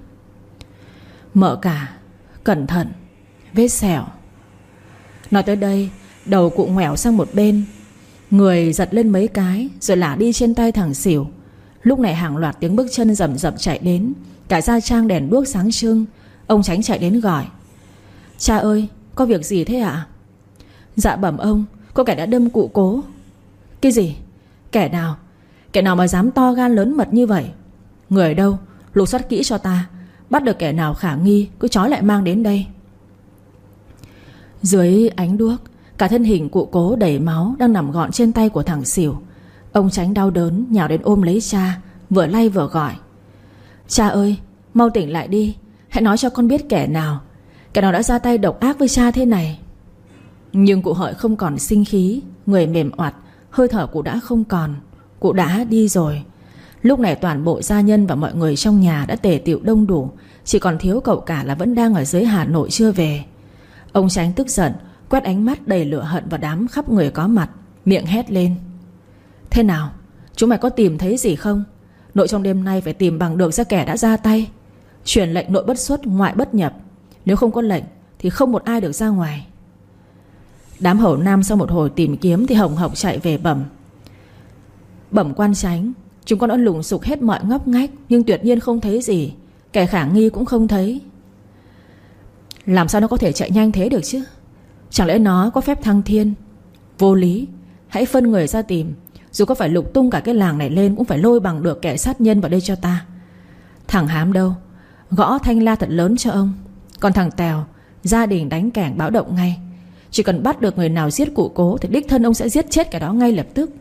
mợ cả, cẩn thận, vết sẹo. Nói tới đây, đầu cụ ngoẻo sang một bên, người giật lên mấy cái rồi lả đi trên tay thằng xỉu. Lúc này hàng loạt tiếng bước chân rầm rập chạy đến. Cả gia trang đèn đuốc sáng trưng. Ông Chánh chạy đến gọi: Cha ơi, có việc gì thế ạ? Dạ bẩm ông, có kẻ đã đâm cụ Cố. Cái gì? Kẻ nào? Kẻ nào mà dám to gan lớn mật như vậy? Người ở đâu? Lục soát kỹ cho ta. Bắt được kẻ nào khả nghi cứ trói lại mang đến đây. Dưới ánh đuốc, cả thân hình cụ Cố đầy máu đang nằm gọn trên tay của thằng Xỉu. Ông Chánh đau đớn nhào đến ôm lấy cha, vừa lay vừa gọi: Cha ơi, mau tỉnh lại đi. Hãy nói cho con biết kẻ nào, kẻ nào đã ra tay độc ác với cha thế này. Nhưng cụ Hợi không còn sinh khí, người mềm oặt, hơi thở cụ đã không còn. Cụ đã đi rồi. Lúc này toàn bộ gia nhân và mọi người trong nhà đã tề tựu đông đủ. Chỉ còn thiếu cậu cả là vẫn đang ở dưới Hà Nội chưa về. Ông Chánh tức giận, quét ánh mắt đầy lửa hận vào đám khắp người có mặt, miệng hét lên: Thế nào? Chúng mày có tìm thấy gì không? Nội trong đêm nay phải tìm bằng được ra kẻ đã ra tay. Truyền lệnh nội bất xuất, ngoại bất nhập. Nếu không có lệnh thì không một ai được ra ngoài. Đám hầu nam sau một hồi tìm kiếm thì hồng hộc chạy về bẩm: Bẩm quan Chánh, chúng con đã lùng sục hết mọi ngóc ngách, nhưng tuyệt nhiên không thấy gì. Kẻ khả nghi cũng không thấy. Làm sao nó có thể chạy nhanh thế được chứ? Chẳng lẽ nó có phép thăng thiên? Vô lý. Hãy phân người ra tìm. Dù có phải lục tung cả cái làng này lên, cũng phải lôi bằng được kẻ sát nhân vào đây cho ta. Thằng Hám đâu? Gõ thanh la thật lớn cho ông. Còn thằng Tèo, gia đình đánh kẻng báo động ngay. Chỉ cần bắt được người nào giết cụ Cố thì đích thân ông sẽ giết chết kẻ đó ngay lập tức.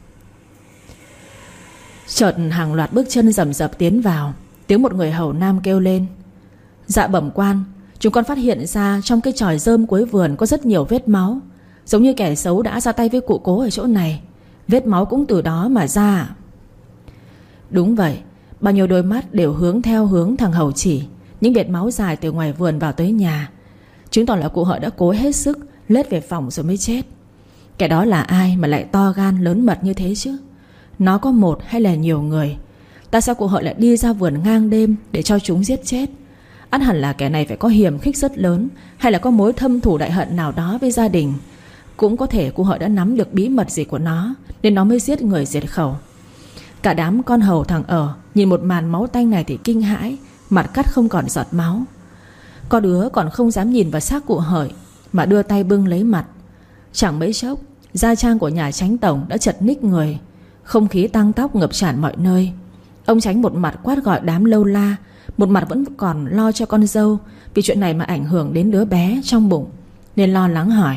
Chợt hàng loạt bước chân rầm rập tiến vào. Tiếng một người hầu nam kêu lên: Dạ bẩm quan, chúng con phát hiện ra trong cái chòi rơm cuối vườn có rất nhiều vết máu, giống như kẻ xấu đã ra tay với cụ Cố ở chỗ này. Vết máu cũng từ đó mà ra. Đúng vậy. Bao nhiêu đôi mắt đều hướng theo hướng thằng hầu chỉ. Những vệt máu dài từ ngoài vườn vào tới nhà, chứng tỏ là cụ Hợi đã cố hết sức lết về phòng rồi mới chết. Kẻ đó là ai mà lại to gan lớn mật như thế chứ? Nó có một hay là nhiều người? Tại sao cụ Hợi lại đi ra vườn ngang đêm để cho chúng giết chết? Ắt hẳn là kẻ này phải có hiềm khích rất lớn, hay là có mối thâm thù đại hận nào đó với gia đình. Cũng có thể cụ Hợi đã nắm được bí mật gì của nó, nên nó mới giết người diệt khẩu. Cả đám con hầu thằng ở nhìn một màn máu tanh này thì kinh hãi, mặt cắt không còn giọt máu. Có đứa còn không dám nhìn vào xác cụ Hợi mà đưa tay bưng lấy mặt. Chẳng mấy chốc, gia trang của nhà Chánh tổng đã chật ních người. Không khí tăng tóc ngập tràn mọi nơi. Ông Chánh một mặt quát gọi đám lâu la, một mặt vẫn còn lo cho con dâu, vì chuyện này mà ảnh hưởng đến đứa bé trong bụng, nên lo lắng hỏi: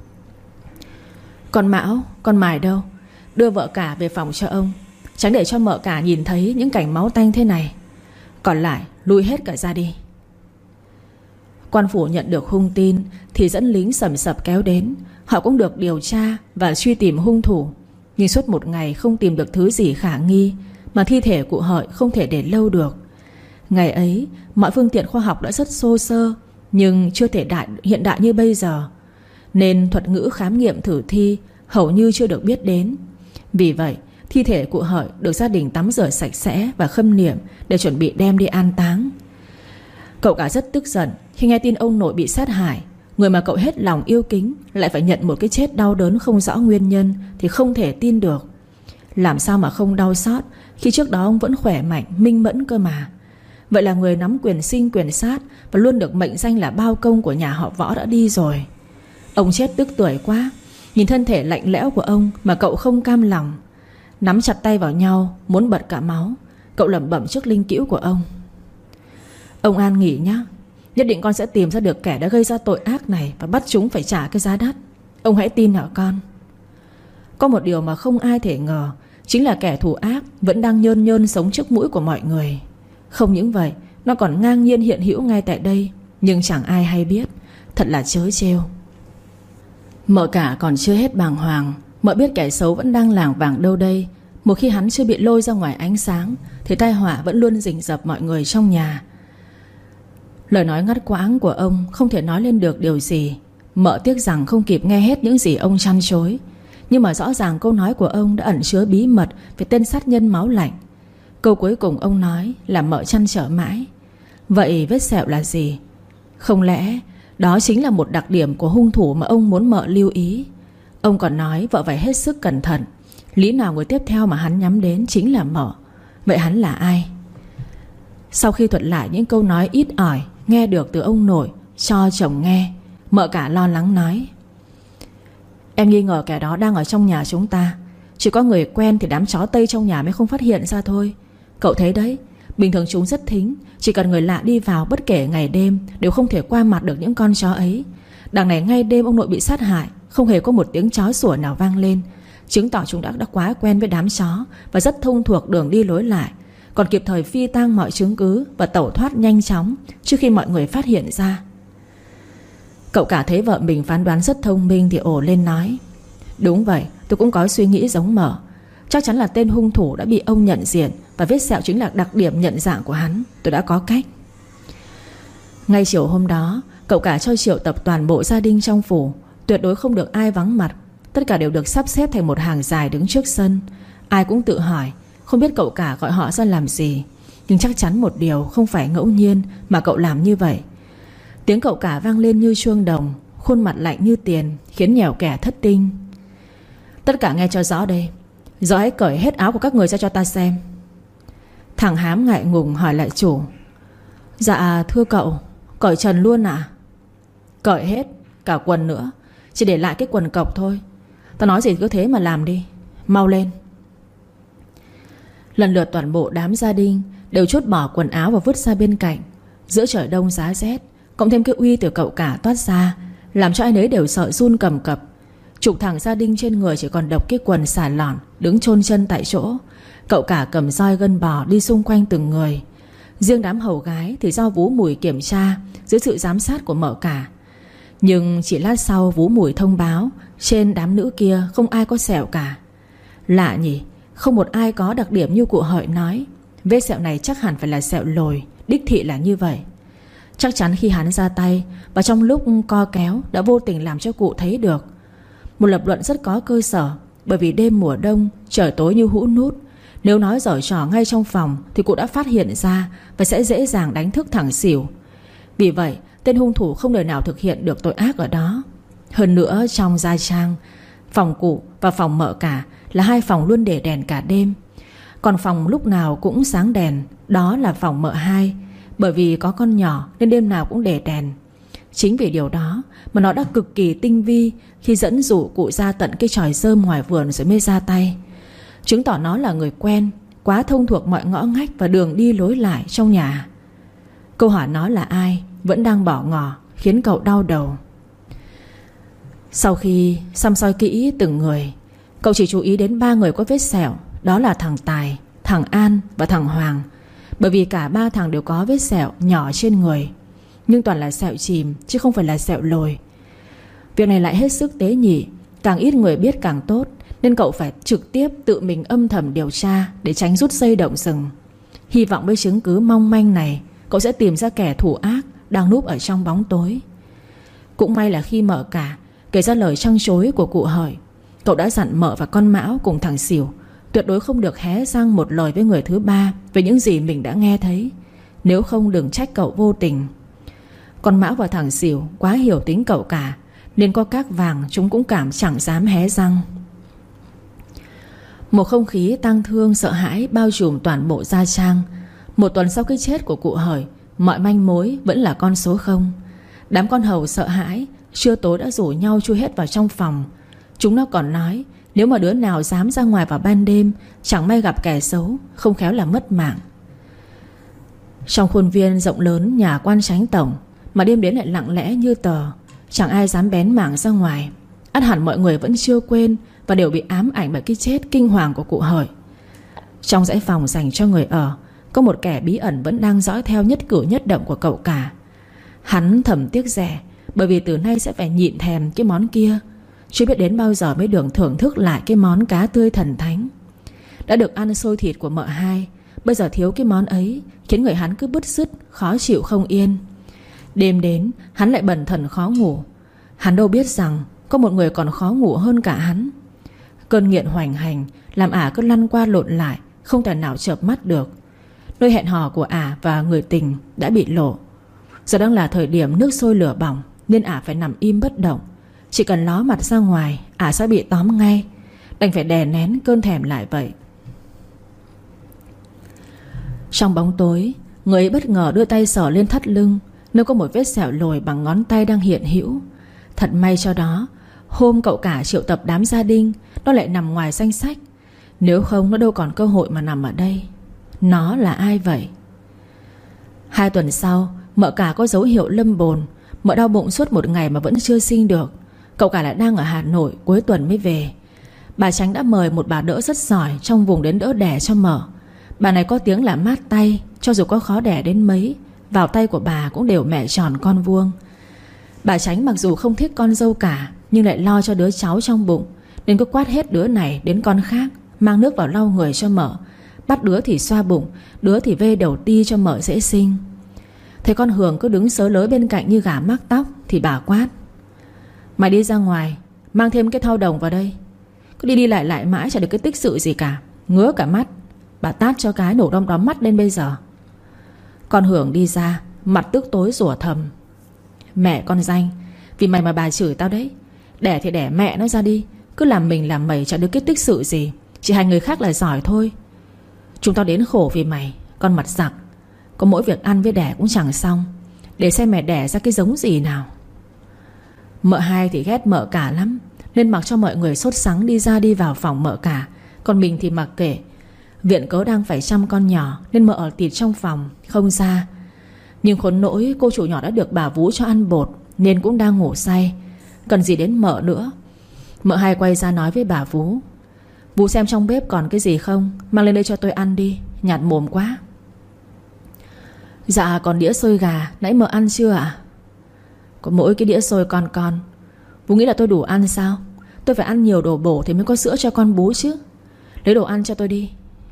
Con Mão, con Mài đâu? Đưa vợ cả về phòng cho ông, tránh để cho mợ cả nhìn thấy những cảnh máu tanh thế này. Còn lại lui hết cả ra đi. Quan phủ nhận được hung tin thì dẫn lính sầm sập kéo đến. Họ cũng được điều tra và truy tìm hung thủ. Nhưng suốt một ngày không tìm được thứ gì khả nghi, mà thi thể cụ Hợi không thể để lâu được. Ngày ấy mọi phương tiện khoa học đã rất xô xơ, nhưng chưa thể đại, hiện đại như bây giờ, nên thuật ngữ khám nghiệm thử thi hầu như chưa được biết đến. Vì vậy thi thể cụ Hợi được gia đình tắm rửa sạch sẽ và khâm niệm để chuẩn bị đem đi an táng. Cậu cả rất tức giận khi nghe tin ông nội bị sát hại. Người mà cậu hết lòng yêu kính lại phải nhận một cái chết đau đớn không rõ nguyên nhân thì không thể tin được. Làm sao mà không đau xót khi trước đó ông vẫn khỏe mạnh, minh mẫn cơ mà. Vậy là người nắm quyền sinh quyền sát và luôn được mệnh danh là bao công của nhà họ Võ đã đi rồi. Ông chết tức tuổi quá. Nhìn thân thể lạnh lẽo của ông mà cậu không cam lòng. Nắm chặt tay vào nhau muốn bật cả máu, cậu lẩm bẩm trước linh cữu của ông: Ông an nghỉ nhé. Nhất định con sẽ tìm ra được kẻ đã gây ra tội ác này và bắt chúng phải trả cái giá đắt. Ông hãy tin hả con? Có một điều mà không ai thể ngờ, chính là kẻ thù ác vẫn đang nhơn nhơn sống trước mũi của mọi người. Không những vậy, nó còn ngang nhiên hiện hữu ngay tại đây, nhưng chẳng ai hay biết. Thật là trớ trêu. Mợ cả còn chưa hết bàng hoàng. Mợ biết kẻ xấu vẫn đang lảng vảng đâu đây. Một khi hắn chưa bị lôi ra ngoài ánh sáng thì tai họa vẫn luôn rình rập mọi người trong nhà. Lời nói ngắt quãng của ông không thể nói lên được điều gì. Mợ tiếc rằng không kịp nghe hết những gì ông chăn chối. Nhưng mà rõ ràng câu nói của ông đã ẩn chứa bí mật về tên sát nhân máu lạnh. Câu cuối cùng ông nói làm mợ trăn trở mãi. Vậy vết sẹo là gì? Không lẽ đó chính là một đặc điểm của hung thủ mà ông muốn mợ lưu ý? Ông còn nói vợ phải hết sức cẩn thận. Lý nào người tiếp theo mà hắn nhắm đến chính là mợ. Vậy hắn là ai? Sau khi thuật lại những câu nói ít ỏi nghe được từ ông nội cho chồng nghe, mợ cả lo lắng nói: Em nghi ngờ kẻ đó đang ở trong nhà chúng ta. Chỉ có người quen thì đám chó Tây trong nhà mới không phát hiện ra thôi. Cậu thấy đấy, bình thường chúng rất thính. Chỉ cần người lạ đi vào bất kể ngày đêm đều không thể qua mặt được những con chó ấy. Đằng này ngay đêm ông nội bị sát hại, không hề có một tiếng chó sủa nào vang lên, chứng tỏ chúng đã, đã quá quen với đám chó và rất thông thuộc đường đi lối lại, còn kịp thời phi tang mọi chứng cứ và tẩu thoát nhanh chóng trước khi mọi người phát hiện ra. Cậu cả thấy vợ mình phán đoán rất thông minh thì ồ lên nói: Đúng vậy, tôi cũng có suy nghĩ giống Mở. Chắc chắn là tên hung thủ đã bị ông nhận diện, và vết sẹo chính là đặc điểm nhận dạng của hắn. Tôi đã có cách. Ngay chiều hôm đó, cậu cả cho triệu tập toàn bộ gia đình trong phủ. Tuyệt đối không được ai vắng mặt. Tất cả đều được sắp xếp thành một hàng dài đứng trước sân. Ai cũng tự hỏi không biết cậu cả gọi họ ra làm gì, nhưng chắc chắn một điều, không phải ngẫu nhiên mà cậu làm như vậy. Tiếng cậu cả vang lên như chuông đồng, khuôn mặt lạnh như tiền, khiến nhèo kẻ thất tinh. Tất cả nghe cho rõ đây. Giờ hãy cởi hết áo của các người ra cho ta xem. Thằng Hám ngại ngùng hỏi lại chủ: Dạ thưa cậu, cởi trần luôn à? Cởi hết, cả quần nữa. Chỉ để lại cái quần cộc thôi. Ta nói gì cứ thế mà làm đi. Mau lên. Lần lượt toàn bộ đám gia đình đều chốt bỏ quần áo và vứt ra bên cạnh. Giữa trời đông giá rét, cộng thêm cái uy từ cậu cả toát ra, làm cho ai nấy đều sợ run cầm cập. Chục thằng gia đình trên người chỉ còn độc cái quần xà lòn, đứng chôn chân tại chỗ. Cậu cả cầm roi gân bò đi xung quanh từng người. Riêng đám hầu gái thì do Vú Mùi kiểm tra dưới sự giám sát của mợ cả. Nhưng chỉ lát sau Vú Mùi thông báo trên đám nữ kia không ai có sẹo cả. Lạ nhỉ, không một ai có đặc điểm như cụ Hợi nói. Vết sẹo này chắc hẳn phải là sẹo lồi, đích thị là như vậy. Chắc chắn khi hắn ra tay và trong lúc co kéo đã vô tình làm cho cụ thấy được. Một lập luận rất có cơ sở, bởi vì đêm mùa đông trời tối như hũ nút. Nếu nói giở trò ngay trong phòng thì cụ đã phát hiện ra và sẽ dễ dàng đánh thức thằng xỉu. Vì vậy tên hung thủ không đời nào thực hiện được tội ác ở đó. Hơn nữa trong gia trang, phòng cụ và phòng mợ cả là hai phòng luôn để đèn cả đêm. Còn phòng lúc nào cũng sáng đèn, đó là phòng mợ hai. Bởi vì có con nhỏ nên đêm nào cũng để đèn. Chính vì điều đó mà nó đã cực kỳ tinh vi khi dẫn dụ cụ ra tận cái chòi rơm ngoài vườn rồi mới ra tay, chứng tỏ nó là người quen, quá thông thuộc mọi ngõ ngách và đường đi lối lại trong nhà. Câu hỏi nó là ai vẫn đang bỏ ngỏ, khiến cậu đau đầu. Sau khi săm soi kỹ từng người, cậu chỉ chú ý đến ba người có vết sẹo. Đó là thằng Tài, thằng An và thằng Hoàng. Bởi vì cả ba thằng đều có vết sẹo nhỏ trên người, nhưng toàn là sẹo chìm chứ không phải là sẹo lồi. Việc này lại hết sức tế nhị, càng ít người biết càng tốt, nên cậu phải trực tiếp tự mình âm thầm điều tra để tránh rút dây động rừng. Hy vọng với chứng cứ mong manh này, cậu sẽ tìm ra kẻ thủ ác đang núp ở trong bóng tối. Cũng may là khi mợ cả kể ra lời trăng trối của cụ Hợi, cậu đã dặn mợ và con Mão cùng thằng Xỉu tuyệt đối không được hé răng một lời với người thứ ba về những gì mình đã nghe thấy, nếu không đừng trách cậu vô tình. Con Mão và thằng Xỉu quá hiểu tính cậu cả, nên có các vàng chúng cũng cảm chẳng dám hé răng. Một không khí tang thương sợ hãi bao trùm toàn bộ gia trang. Một tuần sau cái chết của cụ Hởi, mọi manh mối vẫn là con số không. Đám con hầu sợ hãi, trưa tối đã rủ nhau chui hết vào trong phòng. Chúng nó còn nói nếu mà đứa nào dám ra ngoài vào ban đêm, chẳng may gặp kẻ xấu, không khéo là mất mạng. Trong khuôn viên rộng lớn nhà quan chánh tổng mà đêm đến lại lặng lẽ như tờ, chẳng ai dám bén mảng ra ngoài. Ắt hẳn mọi người vẫn chưa quên và đều bị ám ảnh bởi cái chết kinh hoàng của cụ Hởi. Trong dãy phòng dành cho người ở, có một kẻ bí ẩn vẫn đang dõi theo nhất cử nhất động của cậu cả. Hắn thầm tiếc rẻ, bởi vì từ nay sẽ phải nhịn thèm cái món kia. Chưa biết đến bao giờ mới được thưởng thức lại cái món cá tươi thần thánh. Đã được ăn xôi thịt của mợ hai, bây giờ thiếu cái món ấy khiến người hắn cứ bứt rứt, khó chịu không yên. Đêm đến hắn lại bần thần khó ngủ. Hắn đâu biết rằng có một người còn khó ngủ hơn cả hắn. Cơn nghiện hoành hành làm ả cứ lăn qua lộn lại, không thể nào chợp mắt được. Nơi hẹn hò của ả và người tình đã bị lộ. Giờ đang là thời điểm nước sôi lửa bỏng, nên ả phải nằm im bất động. Chỉ cần ló mặt ra ngoài, ả sẽ bị tóm ngay. Đành phải đè nén cơn thèm lại vậy. Trong bóng tối, người ấy bất ngờ đưa tay sờ lên thắt lưng, nơi có một vết sẹo lồi bằng ngón tay đang hiện hữu. Thật may cho đó, hôm cậu cả triệu tập đám gia đình, nó lại nằm ngoài danh sách. Nếu không nó đâu còn cơ hội mà nằm ở đây. Nó là ai vậy? Hai tuần sau, mợ cả có dấu hiệu lâm bồn. Mợ đau bụng suốt một ngày mà vẫn chưa sinh được. Cậu cả lại đang ở Hà Nội, cuối tuần mới về. Bà Tránh đã mời một bà đỡ rất giỏi trong vùng đến đỡ đẻ cho mợ. Bà này có tiếng là mát tay. Cho dù có khó đẻ đến mấy, vào tay của bà cũng đều mẹ tròn con vuông. Bà Tránh mặc dù không thích con dâu cả, nhưng lại lo cho đứa cháu trong bụng, nên cứ quát hết đứa này đến con khác, mang nước vào lau người cho mợ, bắt đứa thì xoa bụng, đứa thì vê đầu ti cho mợ dễ sinh. Thấy con Hường cứ đứng sớ lới bên cạnh như gà mắc tóc, thì bà quát: mày đi ra ngoài, mang thêm cái thau đồng vào đây. Cứ đi đi lại lại mãi chả được cái tích sự gì cả, ngứa cả mắt. Bà tát cho cái nổ đom đóm mắt lên bây giờ. Con Hường đi ra, mặt tức tối rủa thầm: mẹ con danh, vì mày mà bà chửi tao đấy. Đẻ thì đẻ mẹ nó ra đi, cứ làm mình làm mày chả được cái tích sự gì, chỉ hành người khác là giỏi thôi. Chúng tao đến khổ vì mày, con mặt giặc. Có mỗi việc ăn với đẻ cũng chẳng xong, để xem mẹ đẻ ra cái giống gì nào. Mợ hai thì ghét mợ cả lắm, nên mặc cho mọi người sốt sắng đi ra đi vào phòng mợ cả. Còn mình thì mặc kệ. Viện cớ đang phải chăm con nhỏ, nên mợ ở tịt trong phòng, không ra. Nhưng khốn nỗi cô chủ nhỏ đã được bà Vú cho ăn bột, nên cũng đang ngủ say. Cần gì đến mợ nữa. Mợ hai quay ra nói với bà Vú: Vú xem trong bếp còn cái gì không, mang lên đây cho tôi ăn đi, nhạt mồm quá. Dạ còn đĩa xôi gà, nãy mợ ăn chưa ạ? Có mỗi cái đĩa xôi con con. Vú nghĩ là tôi đủ ăn sao? Tôi phải ăn nhiều đồ bổ thì mới có sữa cho con bú chứ. Lấy đồ ăn cho tôi đi.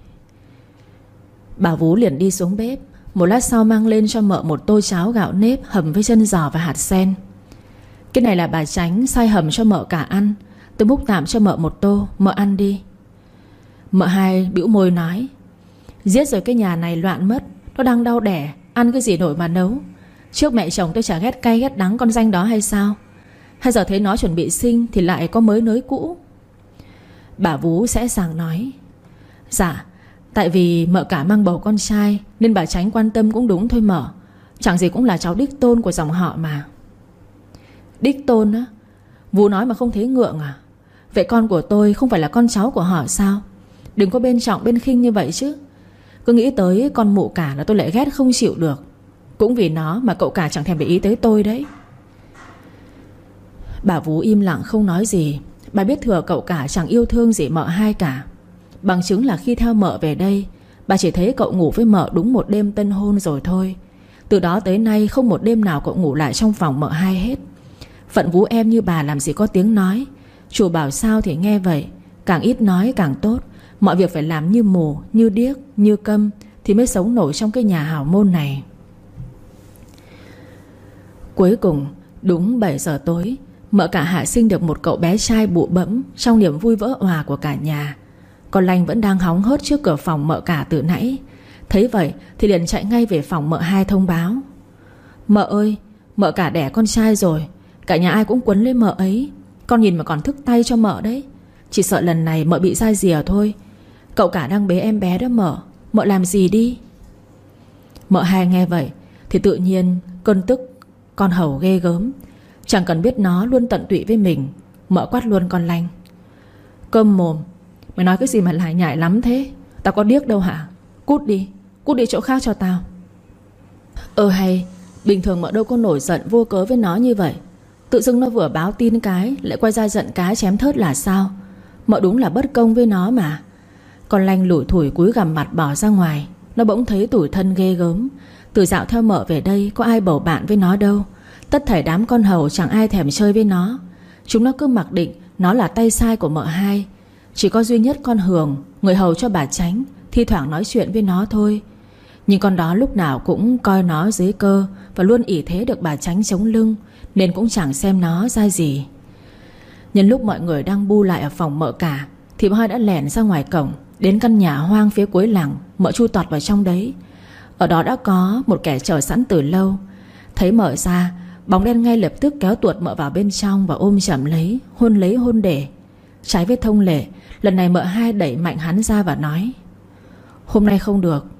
Bà Vú liền đi xuống bếp. Một lát sau mang lên cho mợ một tô cháo gạo nếp hầm với chân giò và hạt sen. Cái này là bà Tránh sai hầm cho mợ cả ăn. Tôi múc tạm cho mợ một tô, mợ ăn đi. Mợ hai bĩu môi nói: giết rồi cái nhà này loạn mất. Nó đang đau đẻ, ăn cái gì nổi mà nấu. Trước mẹ chồng tôi chả ghét cay ghét đắng con danh đó hay sao? Hay giờ thấy nó chuẩn bị sinh thì lại có mới nới cũ? Bà Vú sẽ sàng nói: dạ, tại vì mợ cả mang bầu con trai, nên bà Tránh quan tâm cũng đúng thôi mợ. Chẳng gì cũng là cháu đích tôn của dòng họ mà. Đích tôn á? Vú nói mà không thấy ngượng à? Vậy con của tôi không phải là con cháu của họ sao? Đừng có bên trọng bên khinh như vậy chứ. Cứ nghĩ tới con mụ cả là tôi lại ghét không chịu được. Cũng vì nó mà cậu cả chẳng thèm để ý tới tôi đấy. Bà Vú im lặng không nói gì. Bà biết thừa cậu cả chẳng yêu thương gì mợ hai cả. Bằng chứng là khi theo mợ về đây, bà chỉ thấy cậu ngủ với mợ đúng một đêm tân hôn rồi thôi. Từ đó tới nay không một đêm nào cậu ngủ lại trong phòng mợ hai hết. Phận Vú em như bà làm gì có tiếng nói. Chủ bảo sao thì nghe vậy. Càng ít nói càng tốt. Mọi việc phải làm như mù, như điếc, như câm thì mới sống nổi trong cái nhà hào môn này. Cuối cùng đúng bảy giờ tối, mợ cả hạ sinh được một cậu bé trai bụ bẫm. Trong niềm vui vỡ òa của cả nhà, con Lanh vẫn đang hóng hớt trước cửa phòng mợ cả từ nãy. Thấy vậy thì liền chạy ngay về phòng mợ hai thông báo: mợ ơi, mợ cả đẻ con trai rồi. Cả nhà ai cũng quấn lên mợ ấy. Con nhìn mà còn thức tay cho mợ đấy. Chỉ sợ lần này mợ bị dai dìa thôi. Cậu cả đang bế em bé đó mợ. Mợ làm gì đi. Mợ hai nghe vậy thì tự nhiên cơn tức con hầu ghê gớm. Chẳng cần biết nó luôn tận tụy với mình, mợ quát luôn con Lanh: câm mồm. Mày nói cái gì mà lải nhải lắm thế? Tao có điếc đâu hả? Cút đi, cút đi chỗ khác cho tao. Ờ hay, bình thường mợ đâu có nổi giận vô cớ với nó như vậy. Tự dưng nó vừa báo tin cái lại quay ra giận cái chém thớt là sao? Mợ đúng là bất công với nó mà. Con Lanh lủi thủi cúi gằm mặt bỏ ra ngoài. Nó bỗng thấy tủi thân ghê gớm. Từ dạo theo mợ về đây có ai bầu bạn với nó đâu. Tất thảy đám con hầu chẳng ai thèm chơi với nó. Chúng nó cứ mặc định nó là tay sai của mợ hai. Chỉ có duy nhất con Hường, người hầu cho bà Tránh, thi thoảng nói chuyện với nó thôi. Nhưng con đó lúc nào cũng coi nó dưới cơ, và luôn ỷ thế được bà Tránh chống lưng, nên cũng chẳng xem nó ra gì. Nhân lúc mọi người đang bu lại ở phòng mợ cả, thì bà hai đã lẻn ra ngoài cổng, đến căn nhà hoang phía cuối làng. Mợ chui tọt vào trong đấy. Ở đó đã có một kẻ chờ sẵn từ lâu. Thấy mợ ra, bóng đen ngay lập tức kéo tuột mợ vào bên trong và ôm chầm lấy, hôn lấy hôn để. Trái với thông lệ, lần này mợ hai đẩy mạnh hắn ra và nói: hôm nay không được.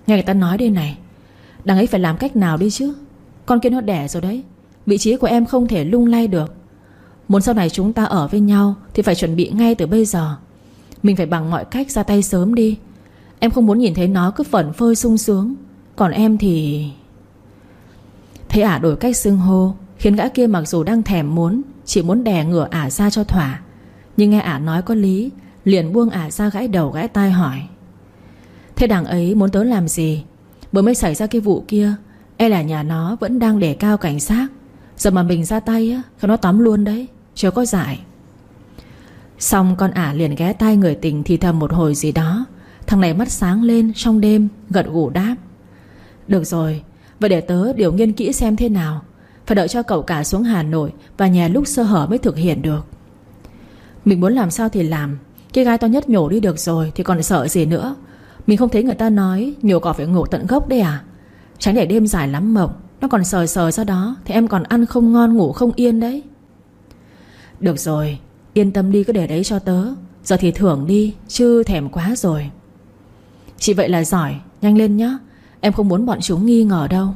Nghe người ta nói đây này, đằng ấy phải làm cách nào đi chứ. Con kia nó đẻ rồi đấy. Vị trí của em không thể lung lay được. Muốn sau này chúng ta ở với nhau thì phải chuẩn bị ngay từ bây giờ. Mình phải bằng mọi cách ra tay sớm đi. Em không muốn nhìn thấy nó cứ phẩn phơi sung sướng. Còn em thì... Thấy ả đổi cách xưng hô khiến gã kia mặc dù đang thèm muốn, chỉ muốn đè ngửa ả ra cho thỏa, nhưng nghe ả nói có lý, liền buông ả ra gãi đầu gãi tai hỏi: Thế đằng ấy muốn tớ làm gì? Vừa mới xảy ra cái vụ kia, e là nhà nó vẫn đang đề cao cảnh sát. Giờ mà mình ra tay á, cho nó tóm luôn đấy, chưa có giải. Xong con ả liền ghé tai người tình thì thầm một hồi gì đó. Thằng này mắt sáng lên trong đêm, gật gù đáp: Được rồi, vậy để tớ điều nghiên kỹ xem thế nào. Phải đợi cho cậu cả xuống Hà Nội và nhà lúc sơ hở mới thực hiện được. Mình muốn làm sao thì làm. Cái gai to nhất nhổ đi được rồi thì còn sợ gì nữa. Mình không thấy người ta nói nhổ cỏ phải ngổ tận gốc đấy à? Tránh để đêm dài lắm mộng, nó còn sờ sờ ra đó thì em còn ăn không ngon ngủ không yên đấy. Được rồi, yên tâm đi, cứ để đấy cho tớ. Giờ thì thưởng đi, chứ thèm quá rồi. Chị vậy là giỏi, nhanh lên nhá. Em không muốn bọn chúng nghi ngờ đâu.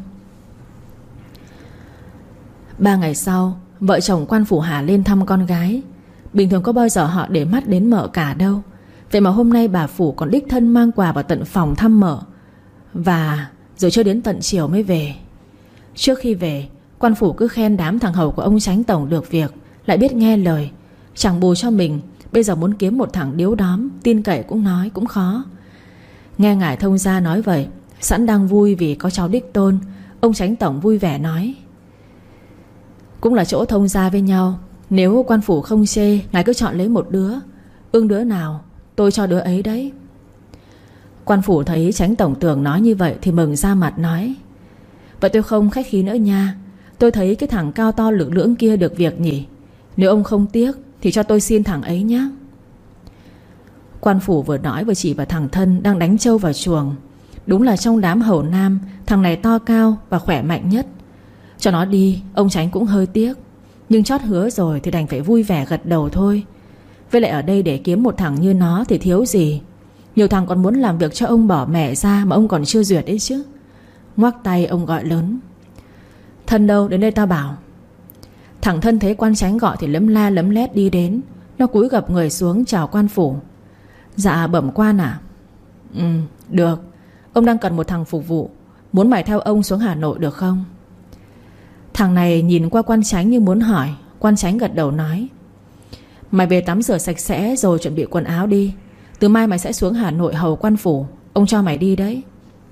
Ba ngày sau, vợ chồng quan phủ Hà lên thăm con gái. Bình thường có bao giờ họ để mắt đến Mợ cả đâu. Vậy mà hôm nay bà phủ còn đích thân mang quà vào tận phòng thăm Mợ. Và rồi chưa đến tận chiều mới về. Trước khi về, quan phủ cứ khen đám thằng hầu của ông Chánh tổng được việc, lại biết nghe lời. Chẳng bù cho mình bây giờ muốn kiếm một thằng điếu đóm tin cậy cũng nói cũng khó. Nghe ngài thông gia nói vậy, sẵn đang vui vì có cháu đích tôn, ông Chánh tổng vui vẻ nói: Cũng là chỗ thông gia với nhau. Nếu quan phủ không chê, ngài cứ chọn lấy một đứa. Ưng đứa nào tôi cho đứa ấy đấy. Quan phủ thấy Chánh tổng Tường nói như vậy thì mừng ra mặt nói: Vậy tôi không khách khí nữa nha. Tôi thấy cái thằng cao to lực lưỡng kia được việc nhỉ. Nếu ông không tiếc thì cho tôi xin thằng ấy nhé. Quan phủ vừa nói vừa chỉ vào thằng Thân đang đánh trâu vào chuồng. Đúng là trong đám hầu nam, thằng này to cao và khỏe mạnh nhất. Cho nó đi, ông Chánh cũng hơi tiếc, nhưng chót hứa rồi thì đành phải vui vẻ gật đầu thôi. Với lại ở đây để kiếm một thằng như nó thì thiếu gì. Nhiều thằng còn muốn làm việc cho ông bỏ mẹ ra mà ông còn chưa duyệt đấy chứ. Ngoắc tay ông gọi lớn: Thân đâu, đến đây tao bảo. Thằng Thân thấy quan Chánh gọi thì lấm la lấm lét đi đến. Nó cúi gập người xuống chào quan phủ: Dạ bẩm quan à? Ừ, được. Ông đang cần một thằng phục vụ, muốn mày theo ông xuống Hà Nội được không? Thằng này nhìn qua quan Chánh như muốn hỏi. Quan Chánh gật đầu nói: Mày về tắm rửa sạch sẽ rồi chuẩn bị quần áo đi. Từ mai mày sẽ xuống Hà Nội hầu quan phủ. Ông cho mày đi đấy.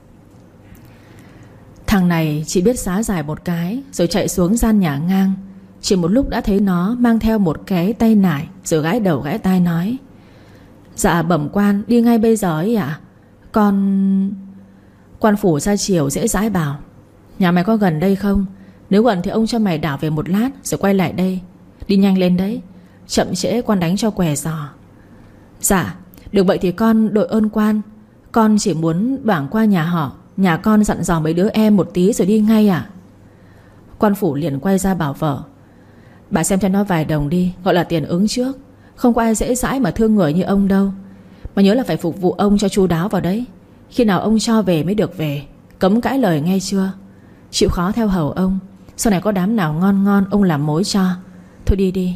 Thằng này chỉ biết xá dài một cái rồi chạy xuống gian nhà ngang. Chỉ một lúc đã thấy nó mang theo một cái tay nải, rồi gãi đầu gãi tai nói: Dạ bẩm quan, đi ngay bây giờ ấy ạ. Con... Quan phủ ra chiều dễ dãi bảo: Nhà mày có gần đây không? Nếu gần thì ông cho mày đảo về một lát rồi quay lại đây. Đi nhanh lên đấy, chậm trễ quan đánh cho què giò. Dạ, được vậy thì con đội ơn quan. Con chỉ muốn bảng qua nhà họ, nhà con dặn dò mấy đứa em một tí rồi đi ngay à? Quan phủ liền quay ra bảo vợ: Bà xem cho nó vài đồng đi, gọi là tiền ứng trước. Không có ai dễ dãi mà thương người như ông đâu. Mà nhớ là phải phục vụ ông cho chu đáo vào đấy. Khi nào ông cho về mới được về. Cấm cãi lời nghe chưa? Chịu khó theo hầu ông. Sau này có đám nào ngon ngon ông làm mối cho. Thôi đi đi.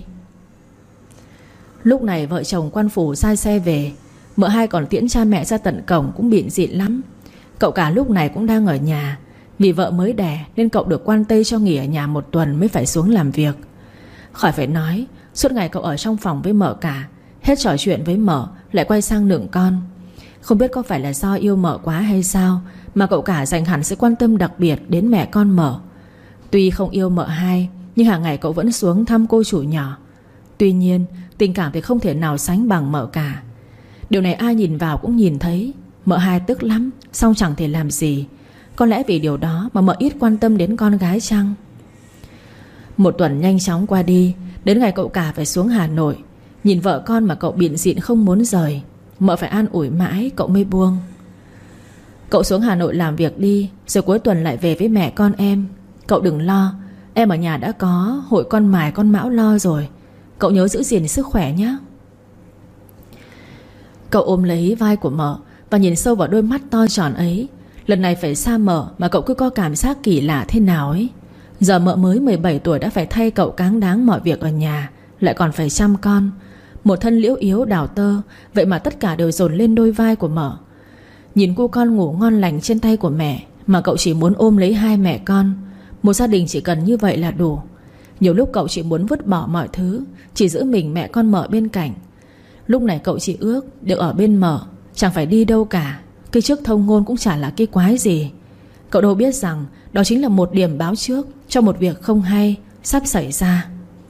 Lúc này vợ chồng quan phủ sai xe về. Mợ hai còn tiễn cha mẹ ra tận cổng cũng bịn dịn lắm. Cậu cả lúc này cũng đang ở nhà. Vì vợ mới đẻ nên cậu được quan tây cho nghỉ ở nhà một tuần mới phải xuống làm việc. Khỏi phải nói, suốt ngày cậu ở trong phòng với mợ cả. Hết trò chuyện với mợ lại quay sang nựng con. Không biết có phải là do yêu mợ quá hay sao mà cậu cả dành hẳn sự quan tâm đặc biệt đến mẹ con mợ. Tuy không yêu mợ hai, nhưng hàng ngày cậu vẫn xuống thăm cô chủ nhỏ. Tuy nhiên tình cảm thì không thể nào sánh bằng mợ cả. Điều này ai nhìn vào cũng nhìn thấy. Mợ hai tức lắm, song chẳng thể làm gì. Có lẽ vì điều đó mà mợ ít quan tâm đến con gái chăng? Một tuần nhanh chóng qua đi. Đến ngày cậu cả phải xuống Hà Nội, nhìn vợ con mà cậu bịn dịn không muốn rời. Mợ phải an ủi mãi cậu mới buông. Cậu xuống Hà Nội làm việc đi, rồi cuối tuần lại về với mẹ con em. Cậu đừng lo, em ở nhà đã có hội con mài con mão lo rồi. Cậu nhớ giữ gìn sức khỏe nhé. Cậu ôm lấy vai của mợ và nhìn sâu vào đôi mắt to tròn ấy. Lần này phải xa mợ mà cậu cứ có cảm giác kỳ lạ thế nào ấy. Giờ mợ mới mười bảy tuổi đã phải thay cậu cáng đáng mọi việc ở nhà, lại còn phải chăm con. Một thân liễu yếu đào tơ, vậy mà tất cả đều dồn lên đôi vai của mợ. Nhìn cô con ngủ ngon lành trên tay của mẹ mà cậu chỉ muốn ôm lấy hai mẹ con. Một gia đình chỉ cần như vậy là đủ. Nhiều lúc cậu chỉ muốn vứt bỏ mọi thứ, chỉ giữ mình mẹ con mợ bên cạnh. Lúc này cậu chỉ ước được ở bên mợ, chẳng phải đi đâu cả. Cái trước thông ngôn cũng chả là cái quái gì. Cậu đâu biết rằng đó chính là một điểm báo trước cho một việc không hay sắp xảy ra.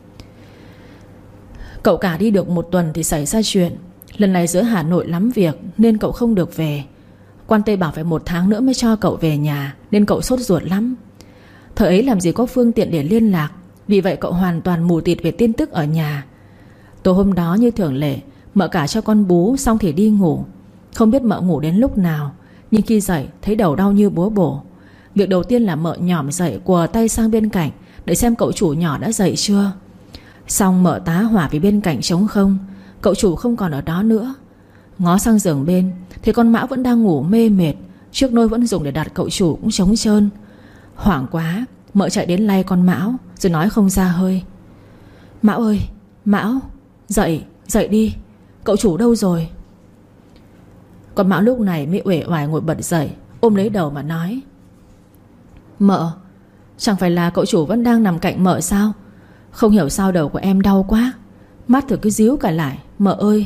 Cậu cả đi được một tuần thì xảy ra chuyện. Lần này giữa Hà Nội lắm việc nên cậu không được về. Quan Tây bảo phải một tháng nữa mới cho cậu về nhà, nên cậu sốt ruột lắm. Thời ấy làm gì có phương tiện để liên lạc, vì vậy cậu hoàn toàn mù tịt về tin tức ở nhà. Tối hôm đó như thường lệ, mợ cả cho con bú xong thì đi ngủ. Không biết mợ ngủ đến lúc nào, nhưng khi dậy thấy đầu đau như búa bổ. Việc đầu tiên là mợ nhỏm dậy quờ tay sang bên cạnh để xem cậu chủ nhỏ đã dậy chưa. Xong mợ tá hỏa vì bên cạnh trống không, cậu chủ không còn ở đó nữa. Ngó sang giường bên thì con Mão vẫn đang ngủ mê mệt, chiếc nôi vẫn dùng để đặt cậu chủ cũng trống trơn. Hoảng quá, mợ chạy đến lay con Mão rồi nói không ra hơi: Mão ơi, Mão, dậy, dậy đi, cậu chủ đâu rồi? Con Mão lúc này mới uể oải ngồi bật dậy, ôm lấy đầu mà nói: Mợ, chẳng phải là cậu chủ vẫn đang nằm cạnh mợ sao? Không hiểu sao đầu của em đau quá, mắt thử cứ díu cả lại, mợ ơi.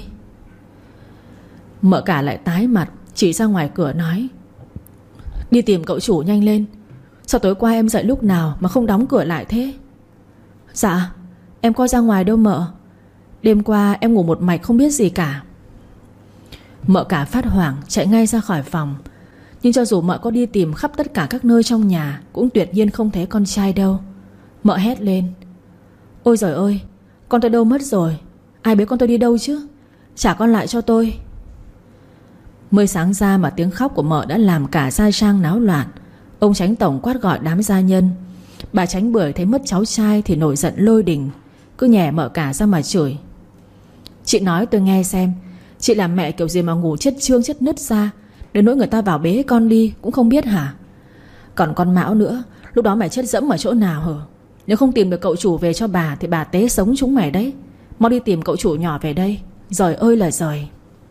Mợ cả lại tái mặt, chỉ ra ngoài cửa nói: Đi tìm cậu chủ nhanh lên. Sao tối qua em dậy lúc nào mà không đóng cửa lại thế? Dạ, em có ra ngoài đâu mợ. Đêm qua em ngủ một mạch không biết gì cả. Mợ cả phát hoảng chạy ngay ra khỏi phòng. Nhưng cho dù mợ có đi tìm khắp tất cả các nơi trong nhà, cũng tuyệt nhiên không thấy con trai đâu. Mợ hét lên: Ôi giời ơi, con tôi đâu mất rồi? Ai biết con tôi đi đâu chứ? Trả con lại cho tôi. Mới sáng ra mà tiếng khóc của mợ đã làm cả gia trang náo loạn. Ông Chánh tổng quát gọi đám gia nhân. Bà Chánh Bưởi thấy mất cháu trai thì nổi giận lôi đình, cứ nhè mợ cả ra mà chửi: Chị nói tôi nghe xem, chị làm mẹ kiểu gì mà ngủ chết trương chết nứt ra, đến nỗi người ta vào bế con đi cũng không biết hả? Còn con Mão nữa, lúc đó mày chết dẫm ở chỗ nào hả? Nếu không tìm được cậu chủ về cho bà thì bà tế sống chúng mày đấy. Mau đi tìm cậu chủ nhỏ về đây. Giời ơi là giời.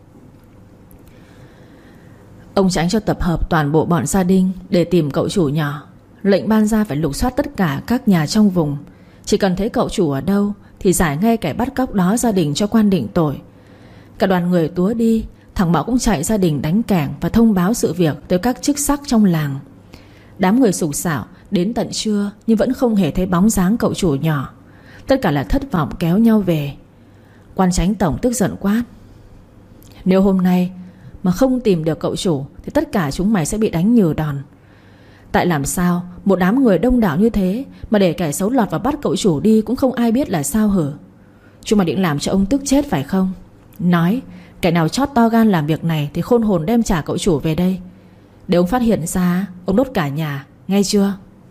Ông Chánh cho tập hợp toàn bộ bọn gia đình để tìm cậu chủ nhỏ. Lệnh ban ra phải lục soát tất cả các nhà trong vùng. Chỉ cần thấy cậu chủ ở đâu thì giải ngay kẻ bắt cóc đó gia đình cho quan định tội. Cả đoàn người túa đi. Thằng Mão cũng chạy gia đình đánh kẻng và thông báo sự việc tới các chức sắc trong làng. Đám người sục sạo đến tận trưa nhưng vẫn không hề thấy bóng dáng cậu chủ nhỏ. Tất cả là thất vọng kéo nhau về. Quan Chánh tổng tức giận quát: Nếu hôm nay mà không tìm được cậu chủ thì tất cả chúng mày sẽ bị đánh nhừ đòn. Tại làm sao một đám người đông đảo như thế mà để kẻ xấu lọt và bắt cậu chủ đi cũng không ai biết là sao hử? Chúng mày định làm cho ông tức chết phải không? Nói, kẻ nào chót to gan làm việc này thì khôn hồn đem trả cậu chủ về đây. Để ông phát hiện ra, ông đốt cả nhà, nghe chưa?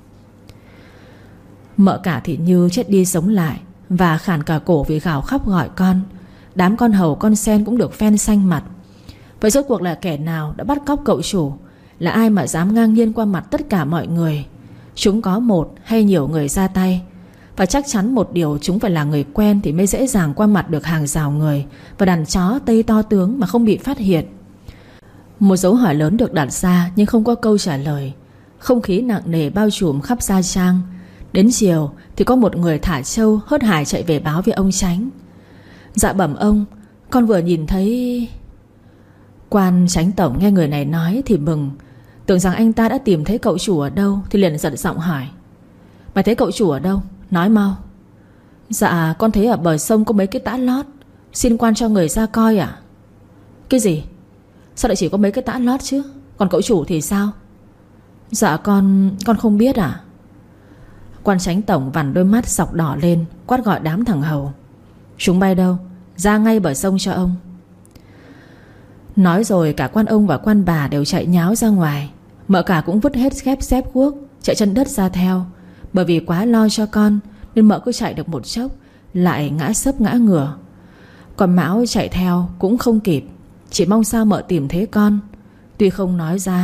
Mợ cả thì như chết đi sống lại và khản cả cổ vì gào khóc gọi con. Đám con hầu con sen cũng được phen xanh mặt. Vậy rốt cuộc là kẻ nào đã bắt cóc cậu chủ? Là ai mà dám ngang nhiên qua mặt tất cả mọi người? Chúng có một hay nhiều người ra tay? Và chắc chắn một điều, chúng phải là người quen thì mới dễ dàng qua mặt được hàng rào người và đàn chó tây to tướng mà không bị phát hiện. Một dấu hỏi lớn được đặt ra nhưng không có câu trả lời. Không khí nặng nề bao trùm khắp gia trang. Đến chiều thì có một người thả trâu hớt hải chạy về báo với ông Chánh: Dạ bẩm ông, con vừa nhìn thấy... Quan Chánh tổng nghe người này nói thì mừng, tưởng rằng anh ta đã tìm thấy cậu chủ ở đâu thì liền giận giọng hỏi: Mày thấy cậu chủ ở đâu? Nói mau. Dạ con thấy ở bờ sông có mấy cái tã lót, xin quan cho người ra coi à? Cái gì? Sao lại chỉ có mấy cái tã lót chứ? Còn cậu chủ thì sao? Dạ con... con không biết à? Quan Chánh tổng vằn đôi mắt sọc đỏ lên, quát gọi đám thằng hầu: Chúng bay đâu? Ra ngay bờ sông cho ông. Nói rồi cả quan ông và quan bà đều chạy nháo ra ngoài. Mợ cả cũng vứt hết khép xếp guốc, chạy chân đất ra theo. Bởi vì quá lo cho con nên mợ cứ chạy được một chốc lại ngã sấp ngã ngửa. Còn Mão chạy theo cũng không kịp, chỉ mong sao mợ tìm thấy con. Tuy không nói ra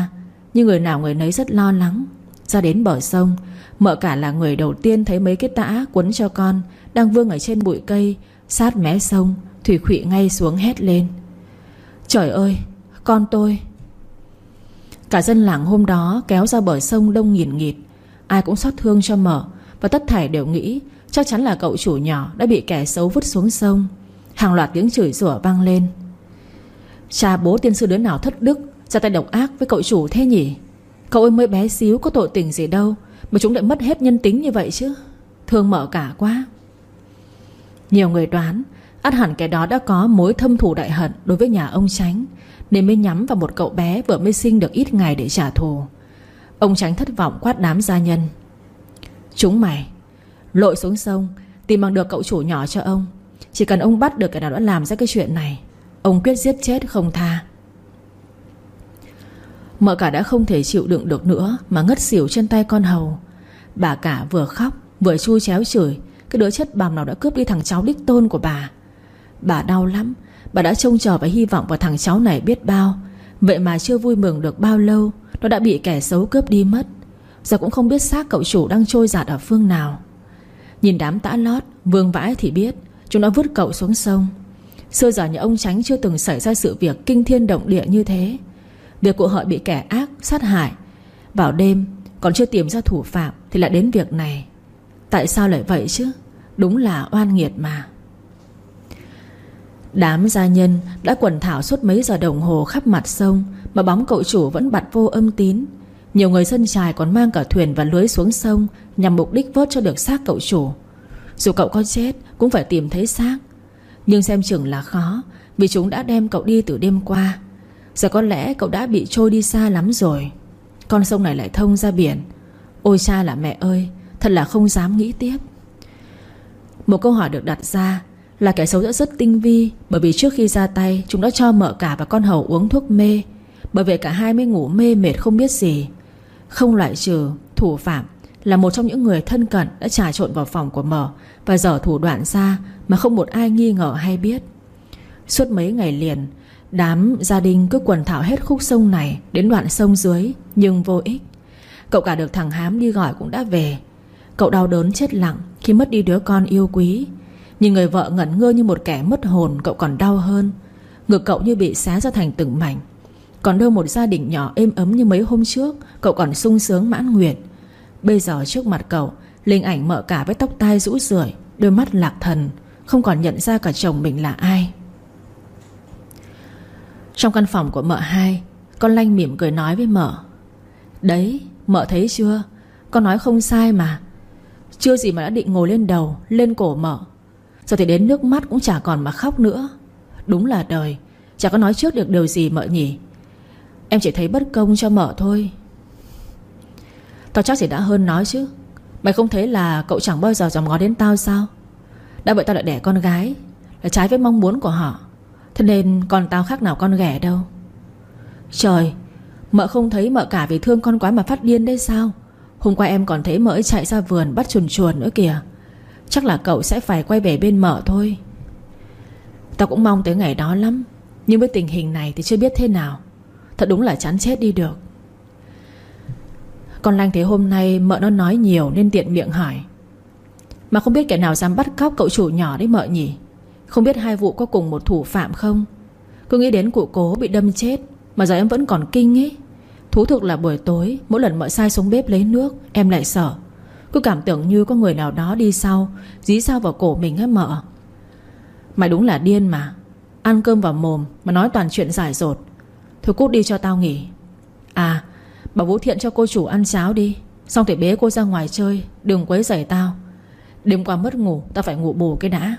Nhưng người nào người nấy rất lo lắng. Ra đến bờ sông, Mợ Cả là người đầu tiên thấy mấy cái tã quấn cho con đang vương ở trên bụi cây sát mé sông. Thủy khụy ngay xuống hét lên: Trời ơi, con tôi! Cả dân làng hôm đó kéo ra bờ sông đông nghìn nghịt. Ai cũng xót thương cho Mợ, và tất thảy đều nghĩ chắc chắn là cậu chủ nhỏ đã bị kẻ xấu vứt xuống sông. Hàng loạt tiếng chửi rủa vang lên. Cha bố tiên sư đứa nào thất đức ra tay độc ác với cậu chủ thế nhỉ? Cậu ấy mới bé xíu có tội tình gì đâu mà chúng lại mất hết nhân tính như vậy chứ. Thương Mợ Cả quá. Nhiều người đoán ắt hẳn kẻ đó đã có mối thâm thù đại hận đối với nhà ông Chánh, nên mới nhắm vào một cậu bé vừa mới sinh được ít ngày để trả thù. Ông Chánh thất vọng quát đám gia nhân: Chúng mày lội xuống sông tìm bằng được cậu chủ nhỏ cho ông. Chỉ cần ông bắt được kẻ nào đã làm ra cái chuyện này, ông quyết giết chết không tha. Mợ Cả đã không thể chịu đựng được nữa mà ngất xỉu trên tay con hầu. Bà Cả vừa khóc vừa chui chéo chửi cái đứa chất bằm nào đã cướp đi thằng cháu đích tôn của bà. Bà đau lắm. Bà đã trông chờ và hy vọng vào thằng cháu này biết bao. Vậy mà chưa vui mừng được bao lâu, nó đã bị kẻ xấu cướp đi mất. Giờ cũng không biết xác cậu chủ đang trôi dạt ở phương nào. Nhìn đám tã lót vương vãi thì biết chúng đã vứt cậu xuống sông. Xưa giờ nhà ông Chánh chưa từng xảy ra sự việc kinh thiên động địa như thế. Việc cụ Hợi bị kẻ ác sát hại vào đêm, còn chưa tìm ra thủ phạm thì lại đến việc này. Tại sao lại vậy chứ? Đúng là oan nghiệt mà. Đám gia nhân đã quần thảo suốt mấy giờ đồng hồ khắp mặt sông mà bóng cậu chủ vẫn bặt vô âm tín. Nhiều người dân chài còn mang cả thuyền và lưới xuống sông nhằm mục đích vớt cho được xác cậu chủ. Dù cậu có chết cũng phải tìm thấy xác, nhưng xem chừng là khó, vì chúng đã đem cậu đi từ đêm qua. Giờ có lẽ cậu đã bị trôi đi xa lắm rồi. Con sông này lại thông ra biển. Ôi cha là mẹ ơi, thật là không dám nghĩ tiếp. Một câu hỏi được đặt ra là kẻ xấu đã rất tinh vi, bởi vì trước khi ra tay chúng đã cho Mợ Cả và con hầu uống thuốc mê. Bởi vậy cả hai mới ngủ mê mệt không biết gì. Không loại trừ thủ phạm là một trong những người thân cận đã trà trộn vào phòng của Mợ và dở thủ đoạn ra mà không một ai nghi ngờ hay biết. Suốt mấy ngày liền, đám gia đình cứ quần thảo hết khúc sông này đến đoạn sông dưới, nhưng vô ích. Cậu Cả được thằng Hám đi gọi cũng đã về. Cậu đau đớn chết lặng khi mất đi đứa con yêu quý. Nhìn người vợ ngẩn ngơ như một kẻ mất hồn, cậu còn đau hơn. Ngực cậu như bị xé ra thành từng mảnh. Còn đâu một gia đình nhỏ êm ấm như mấy hôm trước, cậu còn sung sướng mãn nguyện. Bây giờ trước mặt cậu, linh ảnh Mợ Cả với tóc tai rũ rượi, đôi mắt lạc thần, không còn nhận ra cả chồng mình là ai. Trong căn phòng của Mợ Hai, con Lanh mỉm cười nói với Mợ: Đấy, Mợ thấy chưa? Con nói không sai mà. Chưa gì mà đã định ngồi lên đầu, lên cổ Mợ. Giờ thì đến nước mắt cũng chả còn mà khóc nữa. Đúng là đời, chả có nói trước được điều gì Mợ nhỉ. Em chỉ thấy bất công cho Mợ thôi. Tao chắc gì đã hơn nói chứ. Mày không thấy là cậu chẳng bao giờ dòm ngó đến tao sao? Đã vậy tao lại đẻ con gái, là trái với mong muốn của họ. Thế nên con tao khác nào con ghẻ đâu. Trời, Mợ không thấy Mợ Cả vì thương con quá mà phát điên đấy sao? Hôm qua em còn thấy Mợ ấy chạy ra vườn bắt chuồn chuồn nữa kìa. Chắc là cậu sẽ phải quay về bên Mợ thôi. Tao cũng mong tới ngày đó lắm, nhưng với tình hình này thì chưa biết thế nào. Thật đúng là chán chết đi được. Con Lanh thấy hôm nay Mợ nó nói nhiều nên tiện miệng hỏi: Mà không biết kẻ nào dám bắt cóc cậu chủ nhỏ đấy Mợ nhỉ? Không biết hai vụ có cùng một thủ phạm không? Cứ nghĩ đến cụ Cố bị đâm chết mà giờ em vẫn còn kinh ấy. Thú thực là buổi tối mỗi lần Mợ sai xuống bếp lấy nước, em lại sợ. Cứ cảm tưởng như có người nào đó đi sau, dí sao vào cổ mình á Mợ. Mày đúng là điên mà. Ăn cơm vào mồm mà nói toàn chuyện dại dột. Thôi cút đi cho tao nghỉ. À, bảo Vũ Thiện cho cô chủ ăn cháo đi, xong thì bế cô ra ngoài chơi, đừng quấy rầy tao. Đêm qua mất ngủ, tao phải ngủ bù cái đã.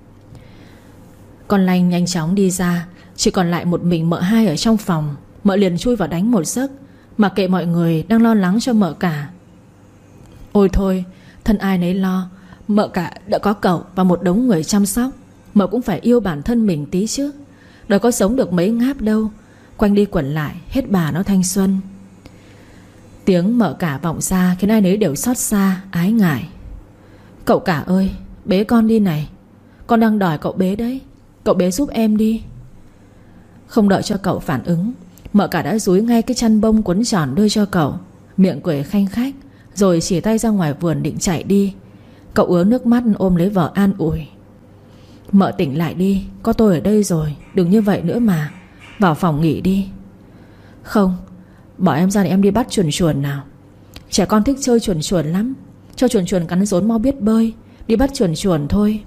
Con Lanh nhanh chóng đi ra. Chỉ còn lại một mình Mợ Hai ở trong phòng. Mợ liền chui vào đánh một giấc, mặc kệ mọi người đang lo lắng cho Mợ Cả. Ôi thôi, thân ai nấy lo. Mợ Cả đã có cậu và một đống người chăm sóc. Mợ cũng phải yêu bản thân mình tí chứ. Đời có sống được mấy ngáp đâu. Quanh đi quẩn lại hết bà nó thanh xuân. Tiếng Mợ Cả vọng ra khiến ai nấy đều xót xa, ái ngại. Cậu Cả ơi, bế con đi này. Con đang đòi cậu bế đấy. Cậu bế giúp em đi. Không đợi cho cậu phản ứng, Mợ cả đã dúi ngay cái chăn bông quấn tròn đưa cho cậu, miệng cười khanh khách, rồi chỉ tay ra ngoài vườn định chạy đi. Cậu ứa nước mắt ôm lấy vợ an ủi: "Mợ tỉnh lại đi, có tôi ở đây rồi, đừng như vậy nữa mà. Vào phòng nghỉ đi." "Không, bỏ em ra để em đi bắt chuồn chuồn nào. Trẻ con thích chơi chuồn chuồn lắm. Cho chuồn chuồn cắn rốn mau biết bơi. Đi bắt chuồn chuồn thôi."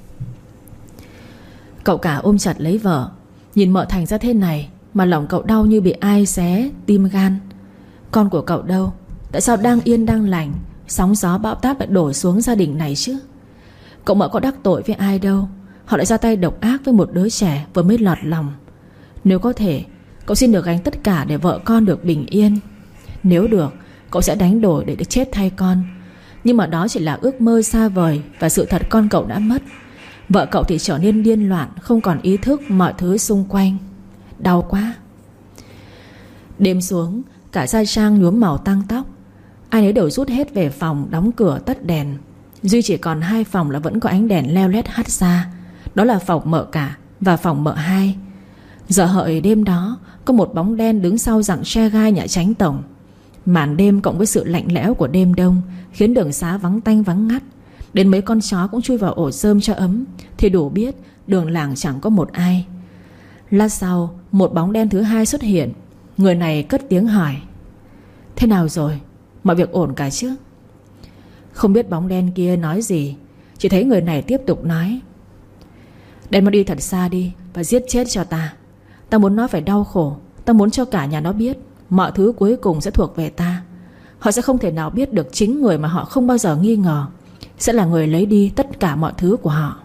Cậu cả ôm chặt lấy vợ. Nhìn mợ thành ra thế này mà lòng cậu đau như bị ai xé tim gan. Con của cậu đâu? Tại sao đang yên đang lành sóng gió bão táp lại đổ xuống gia đình này chứ? Cậu mợ có đắc tội với ai đâu, họ lại ra tay độc ác với một đứa trẻ vừa mới lọt lòng. Nếu có thể, cậu xin được gánh tất cả để vợ con được bình yên. Nếu được, cậu sẽ đánh đổi để được chết thay con. Nhưng mà đó chỉ là ước mơ xa vời, và sự thật con cậu đã mất. Vợ cậu thì trở nên điên loạn, không còn ý thức mọi thứ xung quanh. Đau quá. Đêm xuống, cả gia trang nhuốm màu tang tóc. Ai nấy đều rút hết về phòng, đóng cửa tắt đèn. Duy chỉ còn hai phòng là vẫn có ánh đèn leo lét hắt ra. Đó là phòng mợ cả và phòng mợ hai. Giờ hợi đêm đó, có một bóng đen đứng sau rặng tre gai nhà tránh tổng. Màn đêm cộng với sự lạnh lẽo của đêm đông khiến đường xá vắng tanh vắng ngắt. Đến mấy con chó cũng chui vào ổ rơm cho ấm, thì đủ biết đường làng chẳng có một ai. Lát sau, một bóng đen thứ hai xuất hiện. Người này cất tiếng hỏi: "Thế nào rồi? Mọi việc ổn cả chứ?" Không biết bóng đen kia nói gì, chỉ thấy người này tiếp tục nói: "Đem nó đi thật xa đi và giết chết cho ta. Ta muốn nó phải đau khổ. Ta muốn cho cả nhà nó biết mọi thứ cuối cùng sẽ thuộc về ta. Họ sẽ không thể nào biết được chính người mà họ không bao giờ nghi ngờ sẽ là người lấy đi tất cả mọi thứ của họ."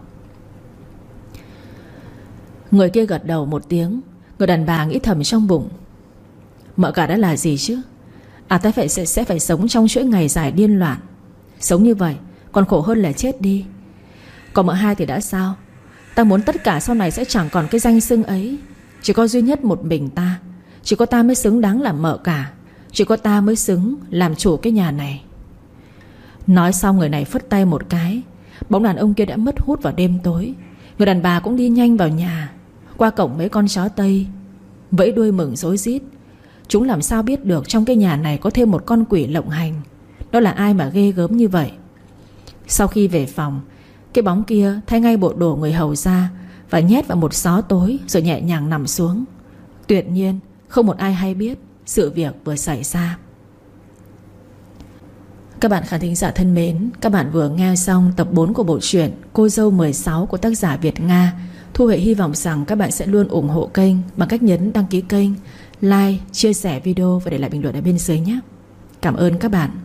Người kia gật đầu một tiếng. Người đàn bà nghĩ thầm trong bụng: mợ cả đã là gì chứ? À, ta phải sẽ, sẽ phải sống trong chuỗi ngày dài điên loạn. Sống như vậy còn khổ hơn là chết đi. Còn mợ hai thì đã sao? Ta muốn tất cả sau này sẽ chẳng còn cái danh xưng ấy. Chỉ có duy nhất một mình ta. Chỉ có ta mới xứng đáng làm mợ cả. Chỉ có ta mới xứng làm chủ cái nhà này. Nói xong người này phất tay một cái. Bóng đàn ông kia đã mất hút vào đêm tối. Người đàn bà cũng đi nhanh vào nhà. Qua cổng mấy con chó Tây vẫy đuôi mừng rối rít. Chúng làm sao biết được trong cái nhà này có thêm một con quỷ lộng hành. Đó là ai mà ghê gớm như vậy? Sau khi về phòng, cái bóng kia thay ngay bộ đồ người hầu ra và nhét vào một xó tối, rồi nhẹ nhàng nằm xuống. Tuyệt nhiên không một ai hay biết sự việc vừa xảy ra. Các bạn khán thính giả thân mến, các bạn vừa nghe xong tập bốn của bộ truyện Cô dâu mười sáu của tác giả Việt Nga. Thu Huệ hy vọng rằng các bạn sẽ luôn ủng hộ kênh bằng cách nhấn đăng ký kênh, like, chia sẻ video và để lại bình luận ở bên dưới nhé. Cảm ơn các bạn.